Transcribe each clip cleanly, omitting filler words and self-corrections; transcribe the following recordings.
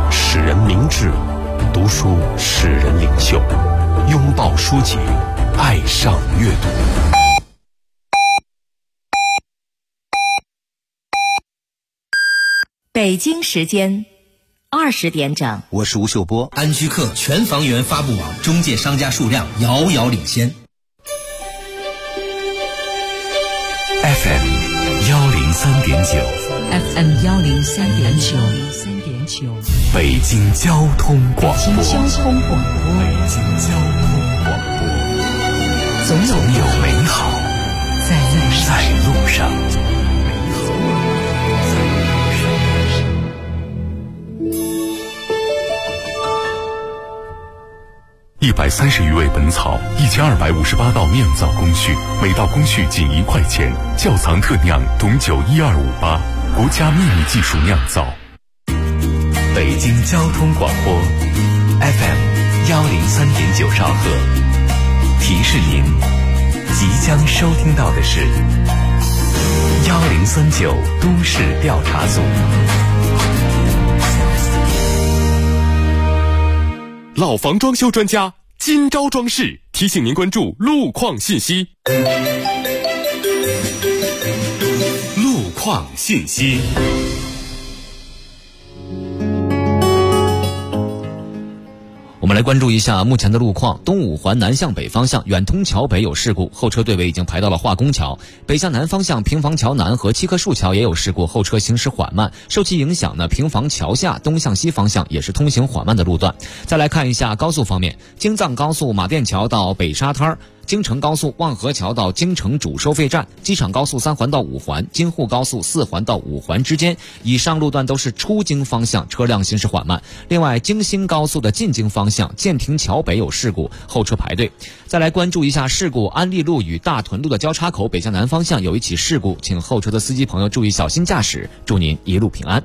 使人明智，读书使人领袖。拥抱书籍，爱上阅读。 北京时间20点整， 我是吴秀波。 安居客全房源发布网中介商家数量遥遥领先。 FM 103.9 FM 103.9， 北京交通广播。 北京交通广播， 总有美好在路上。130余味本草，1258道酿造工序，每道工序仅1块钱。窖藏特酿董酒12588，国家秘密技术酿造。北京交通广播 FM 103.9兆赫，提示您即将收听到的是1039都市调查组。老房装修专家今朝装饰提醒您关注路况信息。路况信息。 我们来关注一下目前的路况。东五环南向北方向远通桥北有事故，后车队尾已经排到了化工桥。北向南方向平房桥南和七棵树桥也有事故，后车行驶缓慢。受其影响呢，平房桥下东向西方向也是通行缓慢的路段。再来看一下高速方面，京藏高速马甸桥到北沙滩，京承高速望河桥到京承主收费站，机场高速3环到5环，京沪高速4环到5环之间，以上路段都是出京方向车辆行驶缓慢。另外，京新高速的进京方向建亭桥北有事故，后车排队。再来关注一下事故，安利路与大屯路的交叉口北向南方向有一起事故，请后车的司机朋友注意小心驾驶，祝您一路平安。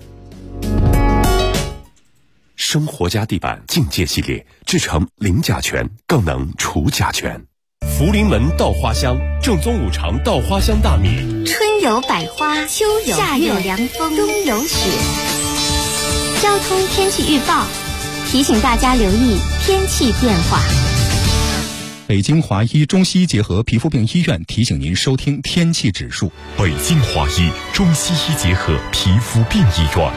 生活家地板境界系列制成零甲醛，更能除甲醛。福临门稻花香，正宗五常稻花香大米。 春有百花，秋有夏有凉风，冬有雪。交通天气预报提醒大家留意天气变化。 北京华医中西医结合皮肤病医院提醒您收听天气指数。 北京华医中西医结合皮肤病医院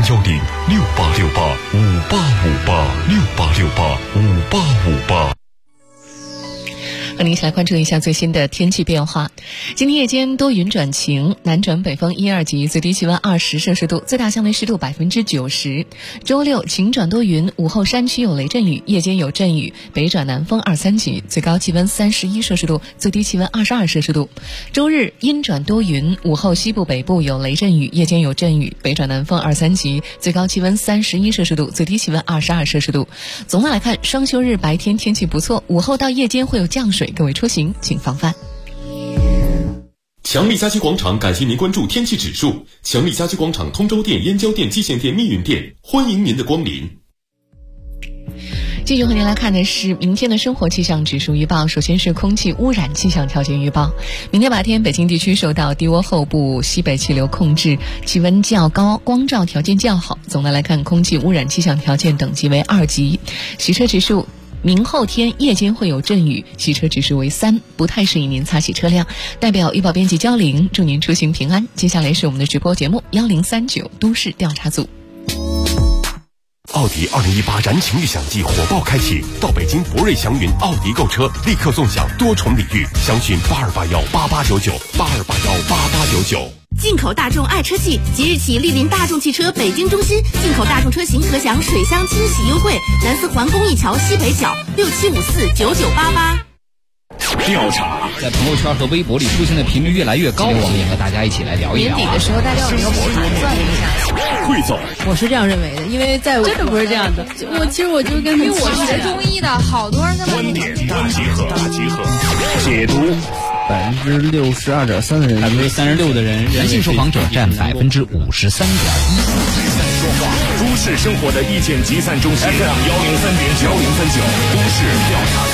，0106868585868685858。 和您一起来关注一下最新的天气变化。今天夜间多云转晴，南转北风1、2级，最低气温20摄氏度，最大相对湿度90%。周六晴转多云，午后山区有雷阵雨，夜间有阵雨，北转南风2、3级，最高气温31摄氏度，最低气温22摄氏度。周日阴转多云，午后西部北部有雷阵雨，夜间有阵雨，北转南风2、3级，最高气温31摄氏度，最低气温22摄氏度。总的来看，双休日白天天气不错，午后到夜间会有降水，各位出行请防范。 强力家居广场感谢您关注天气指数。强力家居广场通州店、燕郊店、蓟县店、密云店，欢迎您的光临。 继续和您来看的是明天的生活气象指数预报。首先是空气污染气象条件预报。明天白天北京地区受到低涡后部西北气流控制，气温较高，光照条件较好。总的来看，空气污染气象条件等级为2级。洗车指数，明后天夜间会有阵雨，洗车指数为3，不太适宜您擦洗车辆。代表预报编辑焦玲，祝您出行平安。接下来是我们的直播节目1039都市调查组。 奥迪2018燃情预享季火爆开启，到北京博瑞祥云奥迪购车，立刻纵享多重礼遇，详询82818899，82818899。 进口大众爱车季即日起莅临大众汽车北京中心，进口大众车型可享水箱清洗优惠，南四环公益桥西北角67549988。 调查在朋友圈和微博里出现的频率越来越高，我们也和大家一起来聊一聊。 年底的时候，大家有没有盘算一下？ 汇总， 我是这样认为的，因为在真的不是这样的。其实我就跟因为我学中医的，好多人在观点大集合，解读。 62.3%的人 ，36%的人，男性受访者占53.1%。 都市生活的意见集散中心，103.9都市调查组。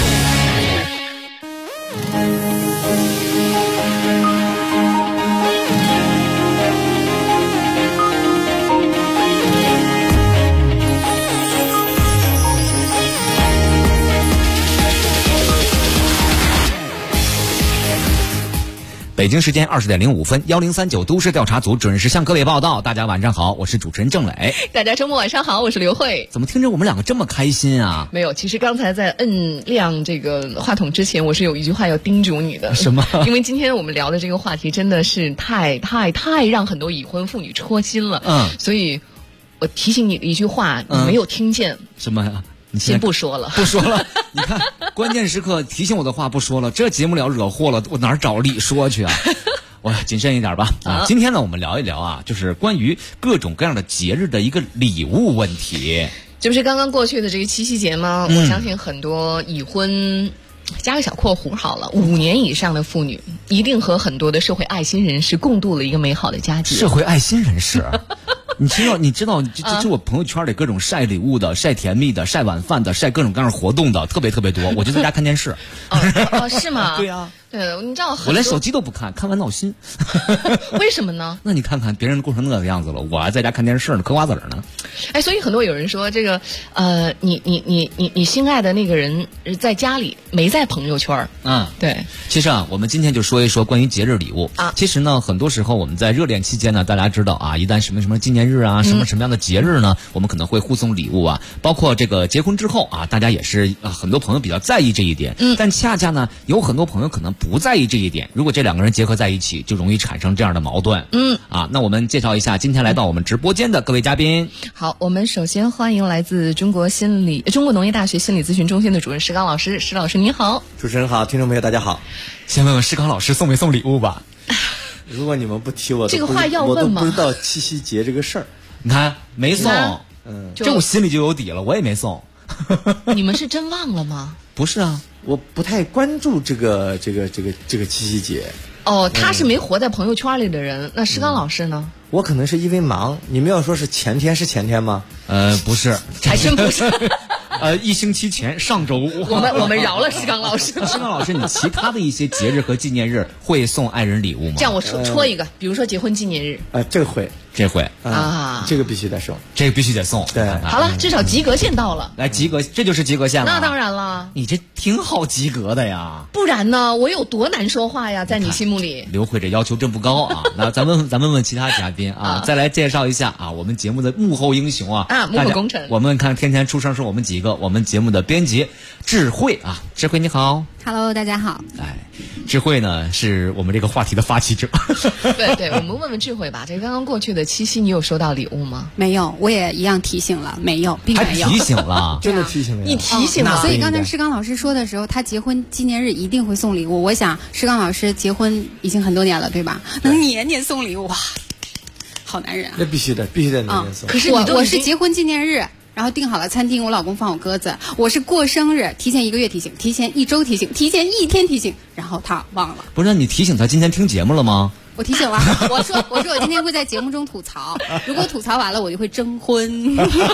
北京时间20点05分，1039都市调查组准时向各位报道。大家晚上好，我是主持人郑磊。 大家周末晚上好，我是刘慧。 怎么听着我们两个这么开心啊？ 没有，其实刚才在摁亮这个话筒之前，我是有一句话要叮嘱你的。 什么？ 因为今天我们聊的这个话题真的是太让很多已婚妇女戳心了。所以我提醒你的一句话，你没有听见。 什么呀？你先不说了， 不说了。你看，关键时刻提醒我的话不说了，这节目了惹祸了，我哪儿找理说去啊？我谨慎一点吧。今天呢，我们聊一聊啊，就是关于各种各样的节日的一个礼物问题。 这不是刚刚过去的这个七夕节吗？我相信很多已婚，加个小括弧好了，5年以上的妇女一定和很多的社会爱心人士共度了一个美好的佳节。 社会爱心人士。你知道，就我朋友圈里各种晒礼物的、晒甜蜜的、晒晚饭的、晒各种各样活动的，特别多。我就在家看电视。 是吗？ 对啊。 对，你知道我连手机都不看，看完闹心。 为什么呢？ 那你看看别人过成那个样子了，我还在家看电视呢，嗑瓜子呢。 哎，所以很多有人说这个，你心爱的那个人在家里没在朋友圈。对。 其实啊，我们今天就说一说关于节日礼物啊。其实呢，很多时候我们在热恋期间呢，大家知道啊，一旦什么纪念日啊，什么样的节日呢，我们可能会互送礼物啊。包括这个结婚之后啊，大家也是很多朋友比较在意这一点。但恰恰呢，有很多朋友可能不在意这一点。如果这两个人结合在一起，就容易产生这样的矛盾。那我们介绍一下今天来到我们直播间的各位嘉宾。 好，我们首先欢迎来自中国农业大学心理咨询中心的主任石刚老师。石老师您好。 主持人好，听众朋友大家好。 先问问石刚老师送没送礼物吧？ 如果你们不提我， 这个话要问吗？ 我都不知道七夕节这个事儿。 你看没送，这我心里就有底了，我也没送。 你们是真忘了吗？ 不是啊， 我不太关注这个七夕节。 他是没活在朋友圈里的人。那石刚老师呢？ 我可能是因为忙。你们要说是前天吗？ 不是， 还真不是。 1星期前，上周五。 我们饶了石刚老师。 石刚老师，你其他的一些节日和纪念日会送爱人礼物吗？ 这样我戳一个，比如说结婚纪念日。 这个会。 这会啊， 这个必须得送， 这个必须得送。 对， 好了，至少及格线到了。 来及格，这就是及格线了。 那当然了， 你这挺好及格的呀。 不然呢？我有多难说话呀，在你心目里。 刘慧这要求真不高啊。那咱问问其他嘉宾啊，再来介绍一下啊，我们节目的幕后英雄啊， 幕后功臣。 我们看天天出声是我们几个，我们节目的编辑智慧啊，智慧你好。 Hello， 大家好。 智慧呢是我们这个话题的发起者。 对，我们问问智慧吧。这刚刚过去的七夕，你有收到礼物吗？ 没有，我也一样提醒了，没有，并没有。 还提醒了， 真的提醒了。 你提醒了， 所以刚才施刚老师说的时候，他结婚纪念日一定会送礼物。我想施刚老师结婚已经很多年了，对吧？能年年送礼物，哇，好男人啊！ 那必须的，年年送。 可是我是结婚纪念日。然后订好了餐厅，我老公放我鸽子。我是过生日，提前1个月提醒，提前1周提醒，提前1天提醒，然后他忘了。 不是，你提醒他今天听节目了吗？ 我提醒了，我说我今天会在节目中吐槽，如果吐槽完了，我就会征婚。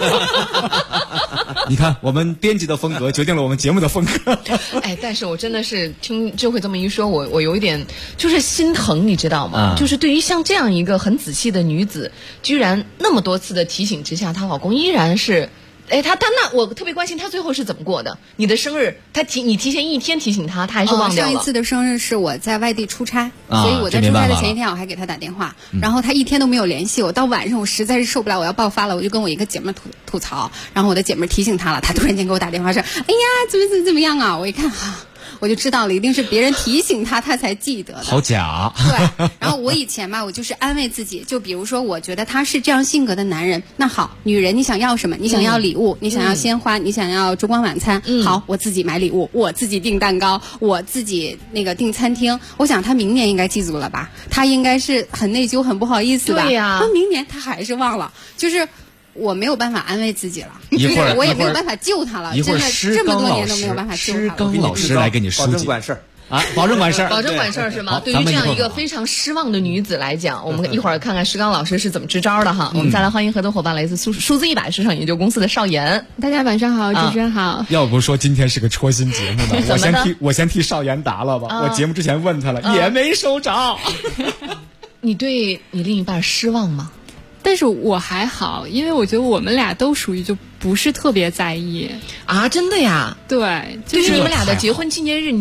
你看，我们编辑的风格决定了我们节目的风格。 但是我真的是听智慧这么一说，我有一点就是心疼，你知道吗？就是对于像这样一个很仔细的女子，居然那么多次的提醒之下，她老公依然是。他那我特别关心他最后是怎么过的。你的生日，你提前1天提醒他，他还是忘掉了。 上一次的生日是我在外地出差，所以我在出差的前一天我还给他打电话，然后他1天都没有联系我。到晚上我实在是受不了，我要爆发了，我就跟我一个姐妹吐槽，然后我的姐妹提醒他了，他突然间给我打电话说：“哎呀，怎么样啊？”我一看我就知道了，一定是别人提醒他，他才记得的。 好假。 对，然后我以前嘛，我就是安慰自己，就比如说，我觉得他是这样性格的男人，那好，女人你想要什么？你想要礼物，你想要鲜花，你想要烛光晚餐，好，我自己买礼物，我自己订蛋糕，我自己订餐厅。我想他明年应该记住了吧？他应该是很内疚、很不好意思吧？ 对呀， 他明年他还是忘了，就是我没有办法安慰自己了，我也没有办法救他了，真的这么多年都没有办法救他了。 施刚老师来给你保证管事儿啊，保证管事儿， 保证管事儿是吗？对于这样一个非常失望的女子来讲，我们一会儿看看施刚老师是怎么支招的哈。我们再来欢迎合作伙伴来自数字100市场研究公司的邵岩。 大家晚上好，主持人好。 要不说今天是个戳心节目呢，我先替邵岩答了吧。我节目之前问他了，也没收着。 你对你另一半失望吗？ 但是我还好，因为我觉得我们俩都属于就不是特别在意啊，真的呀？ 对， 就是你们俩的结婚纪念日，你也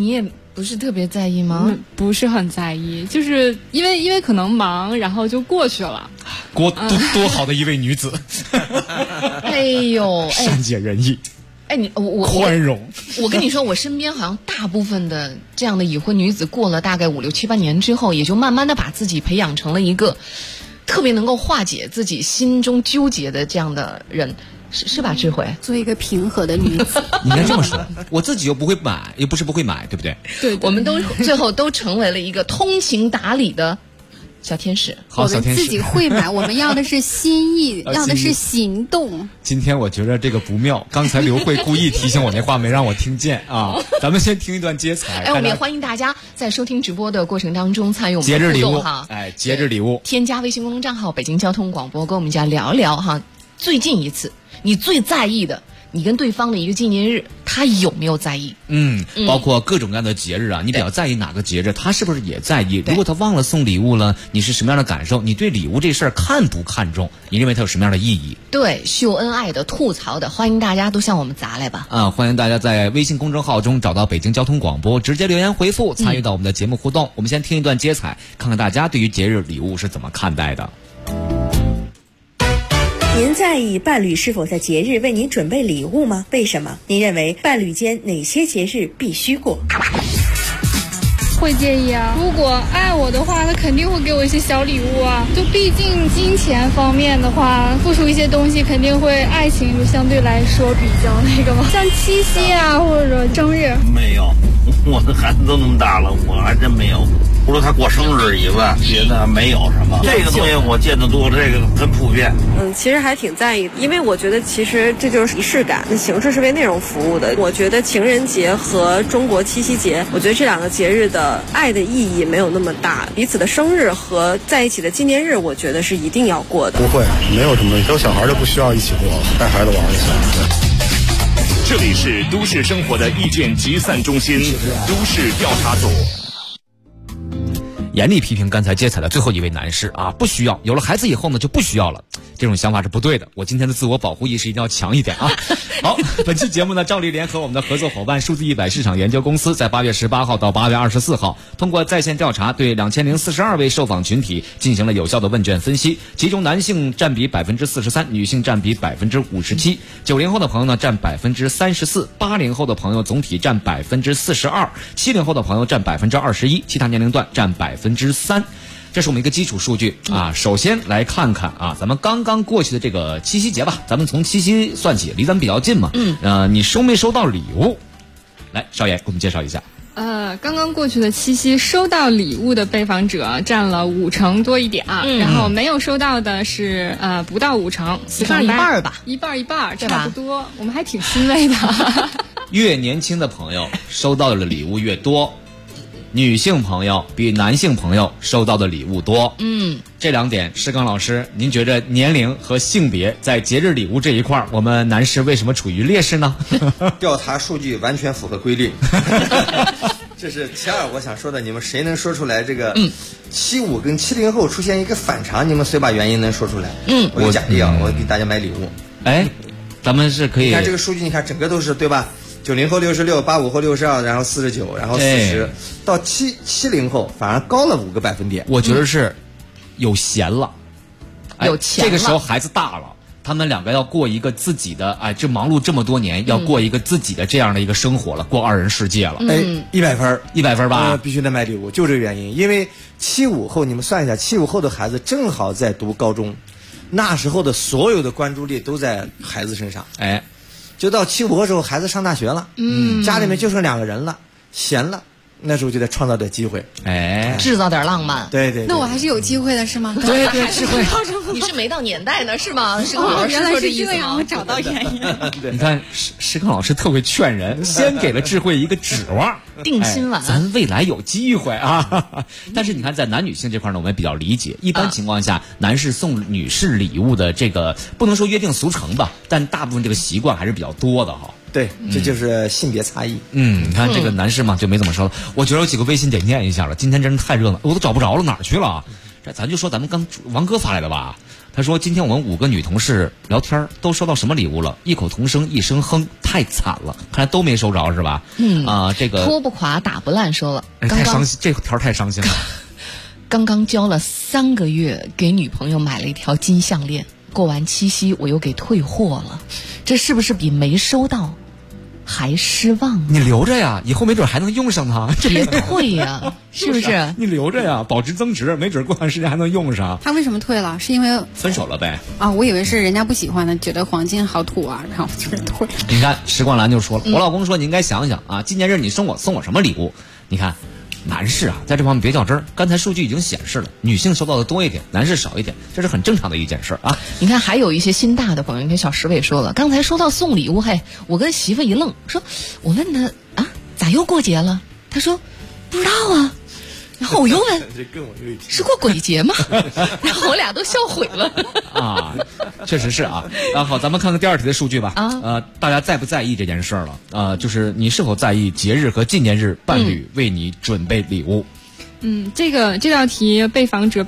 不是特别在意吗？ 不是很在意，就是因为可能忙，然后就过去了。 多好的一位女子！ 哎呦， 善解人意。 哎，我宽容。 我跟你说，我身边好像大部分的这样的已婚女子，过了大概5、6、7、8年之后，也就慢慢的把自己培养成了一个特别能够化解自己心中纠结的这样的人。是吧？智慧， 做一个平和的女子。 你应该这么说，我自己又不会买，又不是不会买，对不对？ 对，我们都最后都成为了一个通情达理的小天使。 好，小天使， 我们自己会买，我们要的是心意，要的是行动。 今天我觉得这个不妙，刚才刘慧故意提醒我那话没让我听见啊。咱们先听一段接彩。 哎，我们也欢迎大家在收听直播的过程当中参与我们的互动哈。 哎，节日礼物， 添加微信公众账号北京交通广播，跟我们家聊聊哈。最近一次你最在意的，你跟对方的一个纪念日，他有没有在意？ 包括各种各样的节日啊，你比较在意哪个节日，他是不是也在意？如果他忘了送礼物了，你是什么样的感受？你对礼物这事儿看不看重？你认为它有什么样的意义？ 对，秀恩爱的、吐槽的，欢迎大家都向我们砸来吧！ 欢迎大家在微信公众号中找到北京交通广播，直接留言回复，参与到我们的节目互动。我们先听一段接彩，看看大家对于节日礼物是怎么看待的。 您在意伴侣是否在节日为您准备礼物吗？为什么？您认为伴侣间哪些节日必须过？ 会介意啊，如果爱我的话，他肯定会给我一些小礼物啊。就毕竟金钱方面的话，付出一些东西肯定会，爱情就相对来说比较那个嘛。像七夕啊或者生日， 没有，我的孩子都那么大了，我还真没有。除了他过生日以外，别的没有什么。这个东西我见得多，这个很普遍。 其实还挺在意的，因为我觉得其实这就是仪式感，形式是为内容服务的。我觉得情人节和中国七夕节，我觉得这两个节日的爱的意义没有那么大。彼此的生日和在一起的纪念日，我觉得是一定要过的。 不会，没有什么，有小孩就不需要一起过了，带孩子玩就行。 这里是都市生活的意见集散中心，都市调查组。 严厉批评刚才接彩的最后一位男士啊，不需要，有了孩子以后呢就不需要了，这种想法是不对的。我今天的自我保护意识一定要强一点啊。好，本期节目呢，照例联合我们的合作伙伴数字100市场研究公司，在8月18号到8月24号，通过在线调查，对2042位受访群体进行了有效的问卷分析，其中男性占比43%，女性占比57%， 90后的朋友呢占34%， 80后的朋友总体占42%， 70后的朋友占21%， 其他年龄段占3%。这是我们一个基础数据啊。首先来看看啊，咱们刚刚过去的这个七夕节吧，咱们从七夕算起，离咱们比较近嘛。你收没收到礼物？来，少爷给我们介绍一下。 刚刚过去的七夕，收到礼物的被访者占了50%多一点啊，然后没有收到的是不到50%， 一半吧， 一半，差不多，我们还挺欣慰的。 越年轻的朋友收到的礼物越多。女性朋友比男性朋友收到的礼物多。这两点，施刚老师，您觉着年龄和性别在节日礼物这一块，我们男士为什么处于劣势呢？ 调查数据完全符合规律。这是其二，我想说的，你们谁能说出来这个75跟70后出现一个反常？你们谁把原因能说出来？我有奖励啊，我给大家买礼物。 哎，咱们是可以。 你看这个数据，你看整个都是对吧？90后66，85后62，然后49，然后40，到70后反而高了5个百分点。 我觉得是有闲了， 有钱了。 这个时候孩子大了，他们两个要过一个自己的，这忙碌这么多年，要过一个自己的这样的一个生活了，过二人世界了。 100分吧， 必须得买礼物，就这个原因。因为75后，你们算一下，75后的孩子正好在读高中，那时候的所有的关注力都在孩子身上。就到75后时候，孩子上大学了，家里面就剩2个人了，闲了，那时候就得创造点机会， 制造点浪漫。 对。 那我还是有机会的，是吗？ 对，智慧，你是没到年代呢，是吗？施康老师原来是这样，我找到原因。 你看，施康老师特会劝人，先给了智慧一个指望， 定心丸， 咱未来有机会啊。但是你看，在男女性这块呢，我们比较理解，一般情况下，男士送女士礼物的这个不能说约定俗成吧，但大部分这个习惯还是比较多的哈。 对，这就是性别差异。 你看这个男士嘛，就没怎么说了。我觉得有几个微信得念一下了，今天真是太热闹，我都找不着了，哪儿去了？这咱就说咱们刚王哥发来的吧。 他说今天我们5个女同事聊天都收到什么礼物了？异口同声一声哼，太惨了，看来都没收着是吧？这个拖不垮打不烂说了， 太伤心，这条太伤心了。 刚刚交了3个月，给女朋友买了一条金项链，过完七夕我又给退货了，这是不是比没收到还失望？ 你留着呀，以后没准还能用上它。 别退呀，是不是？ 你留着呀，保值增值，没准过段时间还能用上。 他为什么退了？是因为分手了呗？ 啊，我以为是人家不喜欢的，觉得黄金好土啊，然后就是退。 你看，时光兰就说了，我老公说你应该想想啊，纪念日你送我什么礼物？你看。男士啊，在这方面别较真儿。刚才数据已经显示了，女性收到的多一点，男士少一点，这是很正常的一件事啊。 你看，还有一些心大的朋友，你看小石伟说了，刚才说到送礼物，我跟媳妇一愣，说，我问他啊，咋又过节了？他说不知道啊。然后我又问，是过鬼节吗？然后我俩都笑毁了。 啊，确实是啊。好，咱们看看第2题的数据吧。大家在不在意这件事儿了？就是你是否在意节日和纪念日伴侣为你准备礼物？ 这道题被访者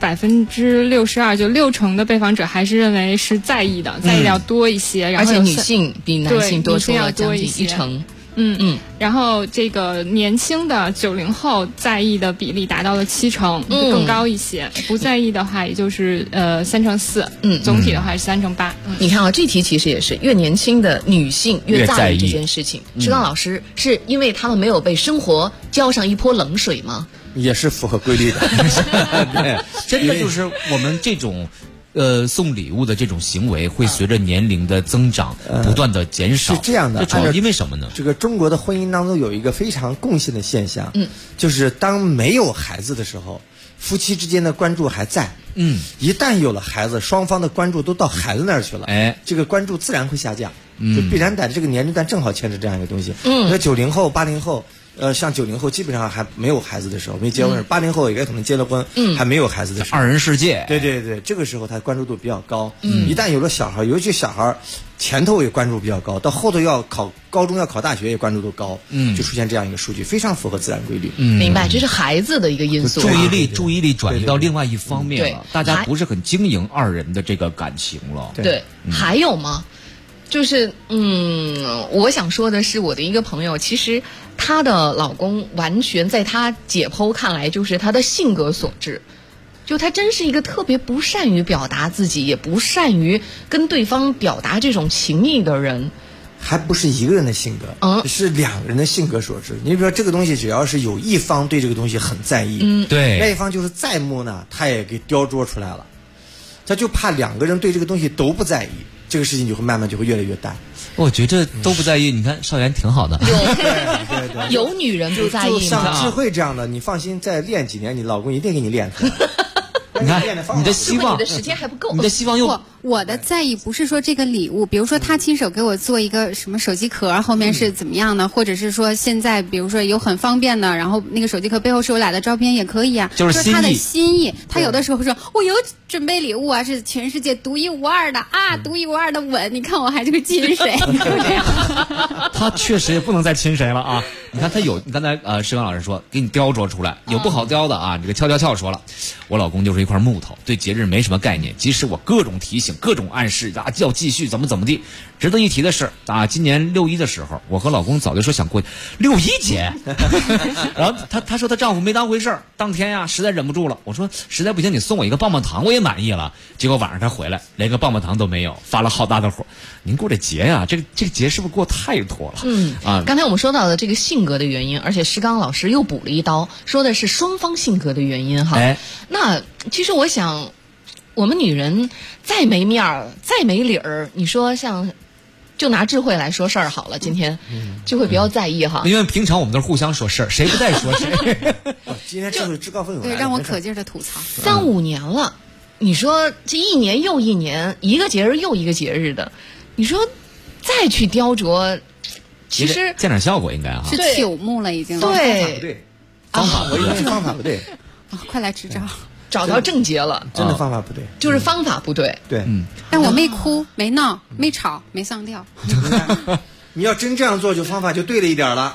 62%，就60%的被访者还是认为是在意的，在意的要多一些。然后而且女性比男性多出了将近1成。 然后这个年轻的90后在意的比例达到了7成，更高一些。不在意的话，也就是3.4%。总体的话是3.8%。 你看啊，这题其实也是越年轻的女性越在意这件事情。石刚老师，是因为他们没有被生活浇上一泼冷水吗？ 也是符合规律的。 对，真的就是我们这种。送礼物的这种行为会随着年龄的增长不断的减少。 是这样的， 这主要因为什么呢？ 这个中国的婚姻当中有一个非常共性的现象，就是当没有孩子的时候，夫妻之间的关注还在。一旦有了孩子，双方的关注都到孩子那儿去了，这个关注自然会下降。就必然在这个年龄段正好牵扯这样一个东西。那90后、80后。像90后基本上还没有孩子的时候，没结婚，80后也可能结了婚，还没有孩子的时候， 二人世界。 对，这个时候他关注度比较高。一旦有了小孩，尤其小孩前头也关注比较高，到后头要考高中要考大学也关注度高，就出现这样一个数据，非常符合自然规律。 明白，这是孩子的一个因素。 注意力转移到另外一方面了，大家不是很经营2人的这个感情了。 对，还有吗？就是我想说的是，我的一个朋友，其实她的老公完全在她解剖看来就是她的性格所致，就她真是一个特别不善于表达自己，也不善于跟对方表达这种情谊的人。 还不是一个人的性格，是2人的性格所致。你比如说这个东西，只要是有一方对这个东西很在意， 对， 那一方就是再木呢，他也给雕琢出来了。他就怕2个人对这个东西都不在意，这个事情就会慢慢就会越来越淡。 我觉得都不在意，你看少元挺好的。 对， 有女人不在意吗？ 就像智慧这样的，你放心，再练几年，你老公一定给你练出来。 你看你的希望， 你的时间还不够。 你的希望又我的在意不是说这个礼物，比如说他亲手给我做一个什么手机壳，后面是怎么样的，或者是说现在比如说有很方便的，然后那个手机壳背后是我俩的照片也可以啊， 就是他的心意。他有的时候说我有准备礼物啊，是全世界独一无二的啊，独一无二的吻，你看我还是个亲谁？ 他确实也不能再亲谁了啊！你看他有，你刚才石刚老师说给你雕琢出来，有不好雕的啊。这个俏说了，我老公就是一块木头，对节日没什么概念，即使我各种提醒、各种暗示啊，要继续怎么地。值得一提的是啊，今年6·1的时候，我和老公早就说想过6·1节，然后她说她丈夫没当回事儿，当天呀实在忍不住了，我说实在不行你送我一个棒棒糖我也满意了。结果晚上他回来连个棒棒糖都没有，发了好大的火。您过这节呀，这个节是不是过太多了？ 刚才我们说到的这个性格的原因，而且石刚老师又补了一刀，说的是双方性格的原因哈。那其实我想，我们女人再没面儿，再没理儿，你说像。就拿智慧来说事儿好了，今天就会比较在意哈。 因为平常我们都是互相说事儿，谁不在说谁。 今天智慧自告奋勇， 对，让我可劲儿的吐槽。 3、5年了，你说这1年又1年，一个节日又一个节日的，你说再去雕琢，其实见点效果应该哈。 是朽木了已经。 对， 方法不对，方法不对。 快来支招。 找到症结了， 真的方法不对， 就是方法不对。 对， 但我没哭，没闹，没吵，没上吊。 你要真这样做，就方法就对了一点了。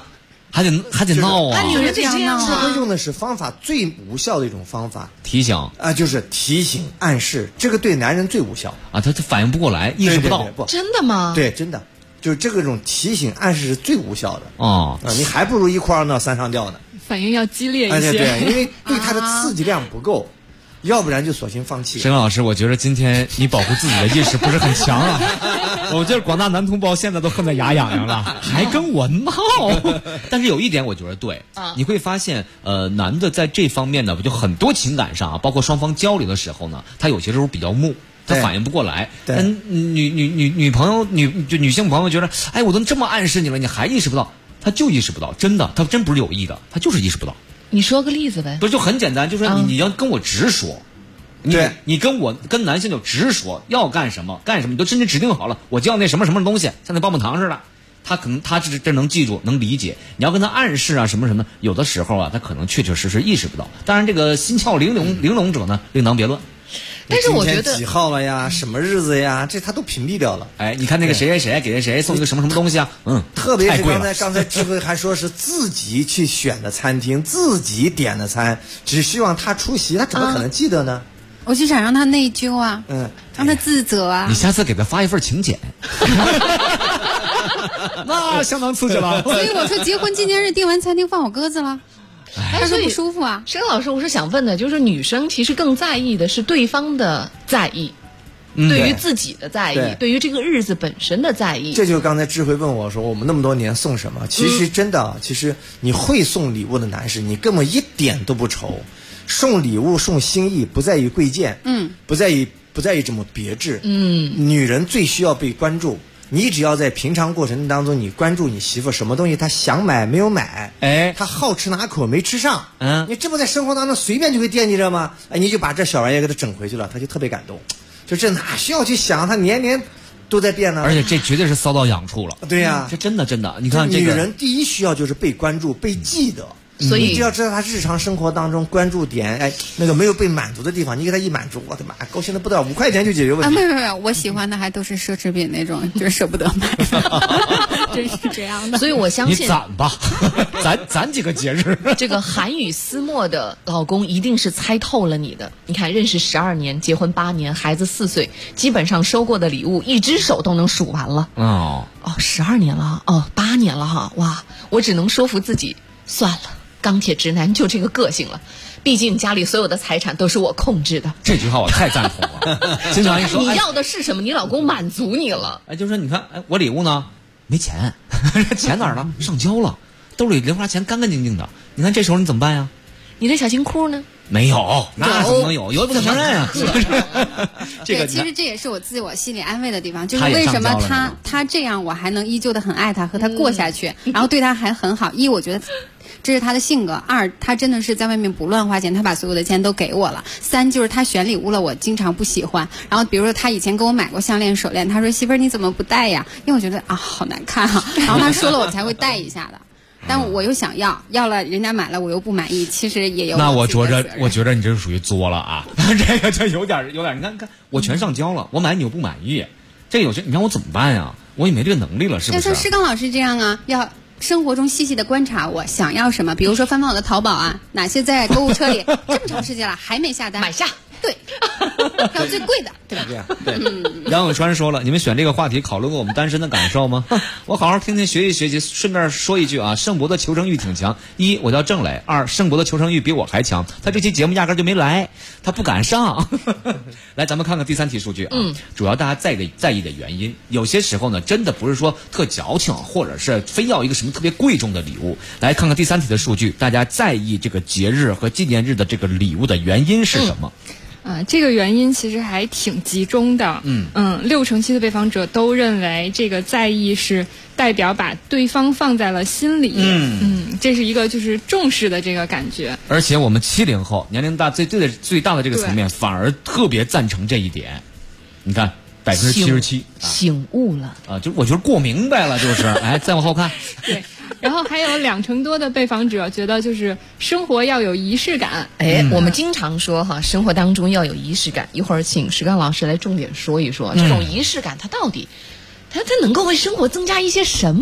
还得闹啊！ 女人这样闹智慧用的是方法最无效的一种方法， 提醒啊，就是提醒暗示，这个对男人最无效啊，他反应不过来，意识不到。 对真的吗？ 对，真的，就是这个种提醒暗示是最无效的哦。 你还不如一哭二闹三上吊呢， 反应要激烈一些。 对，因为对他的刺激量不够。要不然就索性放弃。 沈老师，我觉得今天你保护自己的意识不是很强啊。我觉得广大男同胞现在都恨得牙痒痒了，还跟我闹。但是有一点我觉得对，你会发现，男的在这方面呢，就很多情感上啊，包括双方交流的时候呢，他有些时候比较木。他反应不过来，女朋友女性朋友觉得，哎，我都这么暗示你了，你还意识不到，他就意识不到，真的，他真不是有意的，他就是意识不到。 你说个例子呗？ 不是，就很简单，就是你要跟我直说，你跟男性就直说要干什么，你都真正指定好了，我就要那什么什么东西，像那棒棒糖似的，他可能他这能记住能理解。你要跟他暗示啊什么什么，有的时候啊，他可能确确实实意识不到。当然，这个心窍玲珑者呢，另当别论。 但是我觉得几号了呀，什么日子呀，这他都屏蔽掉了。 哎，你看那个谁给谁送一个什么什么东西啊？ 特别是刚才智慧还说是自己去选的餐厅，自己点的餐，只希望他出席，他怎么可能记得呢？ 我就想让他内疚啊，让他自责啊。 你下次给他发一份请柬，那相当刺激了。 所以我说结婚纪念日订完餐厅放我鸽子了。他说不舒服啊。 申老师，我是想问的，就是女生其实更在意的是对方的在意，对于自己的在意，对于这个日子本身的在意。 这就是刚才智慧问我说，我们那么多年送什么？其实真的，其实你会送礼物的男士，你根本一点都不愁。送礼物送心意，不在于贵贱，不在于这么别致，女人最需要被关注。你只要在平常过程当中，你关注你媳妇什么东西，她想买没有买，她好吃哪口没吃上，你这不在生活当中随便就会惦记着吗？哎，你就把这小玩意给她整回去了，她就特别感动。就这哪需要去想，她年年都在变呢。 而且这绝对是骚到痒处了。 对呀， 这真的，你看这个女人第一需要就是被关注、被记得。 所以你只要知道他日常生活当中关注点，哎，那个没有被满足的地方，你给他一满足，我的妈，高兴的不得了，5块钱就解决问题。 没有，我喜欢的还都是奢侈品那种，就是舍不得买，真是这样的。 所以我相信你攒吧，攒几个节日。 这个寒雨思墨的老公一定是猜透了你的。你看，认识12年，结婚8年，孩子4岁，基本上收过的礼物一只手都能数完了。12年了，8年了哈，哇！我只能说服自己，算了。钢铁直男就这个个性了，毕竟家里所有的财产都是我控制的。 这句话我太赞同了。经常一说， 你要的是什么？你老公满足你了。 哎，就说你看，哎，我礼物呢？没钱，钱哪儿了？上交了，兜里零花钱干干净净的。你看这时候你怎么办呀？ 你的小金库呢？ 没有，那怎么能有？有也不可承认啊！ 对，其实这也是我心里安慰的地方，就是为什么他这样，我还能依旧的很爱他，和他过下去，然后对他还很好。一，我觉得这是他的性格；二，他真的是在外面不乱花钱，他把所有的钱都给我了；三，就是他选礼物了，我经常不喜欢。然后比如说他以前给我买过项链、手链，他说媳妇儿你怎么不戴呀？因为我觉得好难看啊。然后他说了，我才会戴一下的。但我又想要了，人家买了我又不满意，其实也有。 那我觉着你这是属于作了啊！这个就有点，你看，我全上交了，我买你又不满意，这有些你让我怎么办呀？我也没这个能力了，是不是？ 像施刚老师这样啊，要生活中细细的观察我想要什么，比如说翻翻我的淘宝啊，哪些在购物车里这么长时间了还没下单， 买下。 对，挑最贵的，对吧？ 对。杨永川说了，你们选这个话题考虑过我们单身的感受吗？我好好听听学习，顺便说一句啊，盛博的求生欲挺强。1，我叫郑磊；2，盛博的求生欲比我还强。他这期节目压根就没来，他不敢上。来，咱们看看第3题数据啊。主要大家在意的原因，有些时候呢，真的不是说特矫情，或者是非要一个什么特别贵重的礼物。来看看第3题的数据，大家在意这个节日和纪念日的这个礼物的原因是什么？ 这个原因其实还挺集中的。67%的被访者都认为这个在意是代表把对方放在了心里。这是一个就是重视的这个感觉。 而且我们70后年龄大最大的这个层面，反而特别赞成这一点。你看77% 醒悟了啊！就我觉得过明白了，就是哎，再往后看。 对。然后还有2成多的被访者觉得就是生活要有仪式感。 我们经常说哈，生活当中要有仪式感。一会儿请石刚老师来重点说一说，这种仪式感它到底它能够为生活增加一些什么？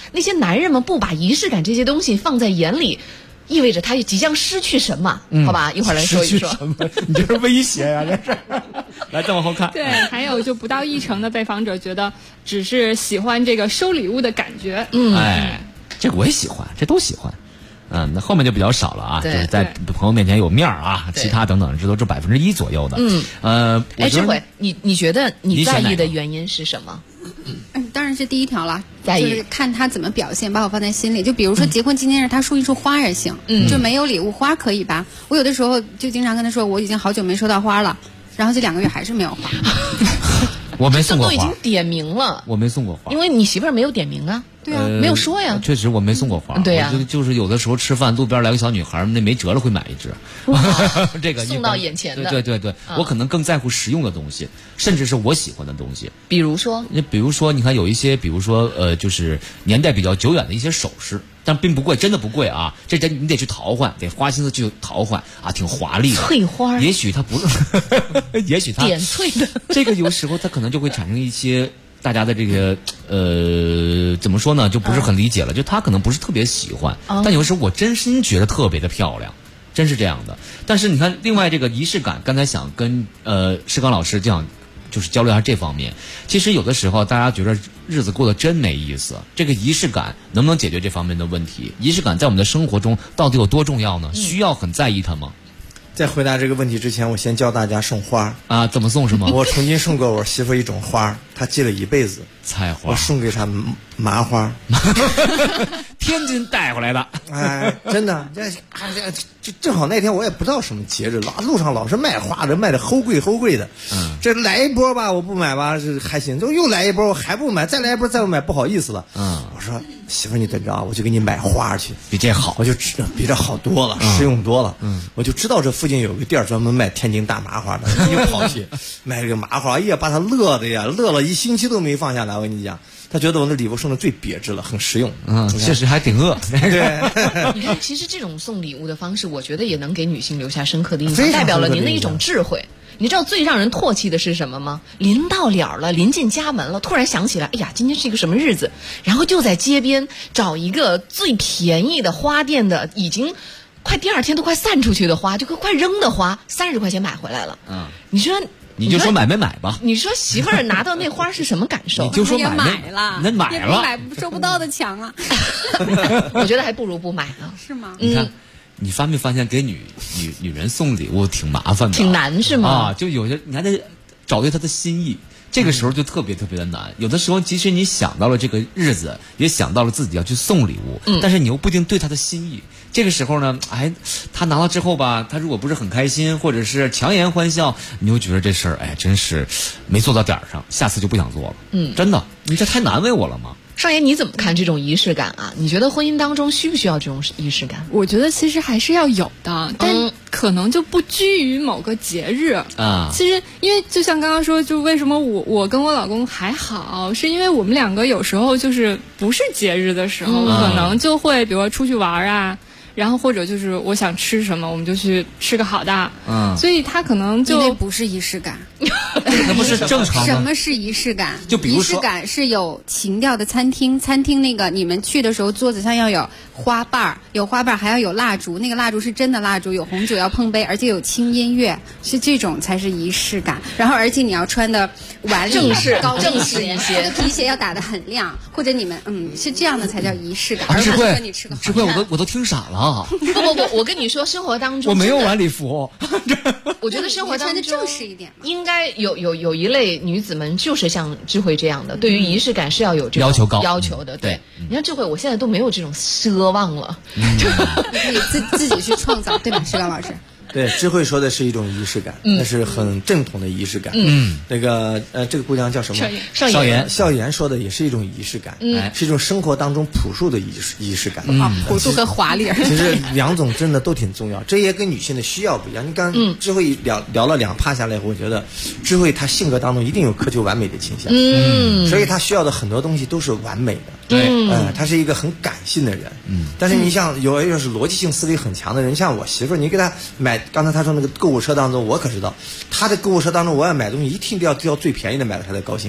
那些男人们不把仪式感这些东西放在眼里，意味着他即将失去什么？好吧，一会儿来说一说。 失去什么？你这是威胁呀，这是。来，再往后看。 对，还有就不到1成的被访者觉得只是喜欢这个收礼物的感觉。 哎，这个我也喜欢，这都喜欢。那后面就比较少了啊，就是在朋友面前有面啊，其他等等，这都是1%左右的。 智慧，你觉得你在意的原因是什么？ 当然是第一条了， 在意就是看他怎么表现，把我放在心里。就比如说结婚纪念日，他送一束花也行，就没有礼物，花可以吧？我有的时候就经常跟他说，我已经好久没收到花了，然后这2个月还是没有花。 我没送过花， 这都已经点名了， 我没送过花， 因为你媳妇儿没有点名啊。 对啊， 没有说呀。 确实我没送过花。 对呀， 就是有的时候吃饭，路边来个小女孩，那没辙了会买一支。这个送到眼前的。 对，我可能更在乎实用的东西，甚至是我喜欢的东西。 比如说， 你看有一些，比如说就是年代比较久远的一些首饰，但并不贵，真的不贵啊。这你得去淘换，得花心思去淘换啊，挺华丽的。 翠花， 也许它不是，也许它点翠的。 这个有时候它可能就会产生一些。大家的这个怎么说呢，就不是很理解了，就他可能不是特别喜欢，但有时候我真心觉得特别的漂亮，真是这样的。但是你看，另外这个仪式感，刚才想跟施刚老师这样就是交流一下这方面。其实有的时候大家觉得日子过得真没意思，这个仪式感能不能解决这方面的问题？仪式感在我们的生活中到底有多重要呢？需要很在意它吗？ 在回答这个问题之前，我先教大家送花啊，怎么送是吗？ 我曾经送过我媳妇一种花，她记了一辈子。 菜花， 我送给她麻花， 天津带回来的。 哎，真的，这正好那天我也不知道什么节日，路上老是卖花的，卖的齁贵的。这来一波吧，我不买吧，是还行；又来一波，我还不买，再来一波再不买，不好意思了。我说媳妇你等着啊，我就给你买花去， 比这好， 我就比这好多了，实用多了。我就知道这附近有个店专门卖天津大麻花的，就跑去买这个麻花，哎呀，把他乐的呀，乐了1星期都没放下来。我跟你讲，他觉得我的礼物送的最别致了，很实用。 确实还挺饿。 对， 你看，其实这种送礼物的方式，我觉得也能给女性留下深刻的印象，代表了您的一种智慧。你知道最让人唾弃的是什么吗？临到了了，临近家门了，突然想起来，哎呀，今天是一个什么日子，然后就在街边找一个最便宜的花店的，已经快第2天都快散出去的花，就快扔的花，30块钱买回来了。 你就说买没买吧？ 你说媳妇儿拿到那花是什么感受？ 你就说买了，那买了， 买收不到的强啊。 我觉得还不如不买呢。 是吗？ 你看，你发没发现给女人送礼物挺麻烦的， 挺难是吗？ 啊，就有些你还得找对她的心意。这个时候就特别的难。有的时候，即使你想到了这个日子，也想到了自己要去送礼物，但是你又不一定对他的心意。这个时候呢，他拿到之后吧，他如果不是很开心，或者是强颜欢笑，你会觉得这事儿，真是没做到点儿上，下次就不想做了。真的，你这太难为我了吗？ 少爷，你怎么看这种仪式感啊？你觉得婚姻当中需不需要这种仪式感？ 我觉得其实还是要有的，但可能就不拘于某个节日啊。其实，因为就像刚刚说，就为什么我跟我老公还好，是因为我们2个有时候就是不是节日的时候，可能就会比如说出去玩啊。然后或者就是我想吃什么，我们就去吃个好的。所以他可能就那不是仪式感， 那不是正常吗？ 什么是仪式感？ 就比如说， 仪式感是有情调的餐厅那个你们去的时候，桌子上要有花瓣，有花瓣还要有蜡烛，那个蜡烛是真的蜡烛，有红酒要碰杯，而且有轻音乐，是这种才是仪式感。然后而且你要穿的晚礼正式一些，皮鞋要打得很亮，或者你们是这样的才叫仪式感。 智慧， 你吃个智慧，我都听傻了。 不，我跟你说，生活当中我没有晚礼服。 我觉得生活当中正式一点， 应该有一类女子们就是像智慧这样的，对于仪式感是要有这种要求的。对，你看智慧，我现在都没有这种奢望了， 可以自己去创造，对吧，石刚老师？ 对，智慧说的是一种仪式感，那是很正统的仪式感。那个这个姑娘叫什么？笑颜说的也是一种仪式感，是一种生活当中朴素的仪式感。 朴素和华丽。 其实2种真的都挺重要，这也跟女性的需要不一样。你刚智慧聊了2趴下来以后，我觉得智慧她性格当中一定有苛求完美的倾向，所以她需要的很多东西都是完美的。 对， 她是一个很感性的人。但是你像要是逻辑性思维很强的人，像我媳妇儿，你给她买。刚才他说那个购物车当中，我可知道，他的购物车当中，我要买东西一定要最便宜的买了，他才高兴。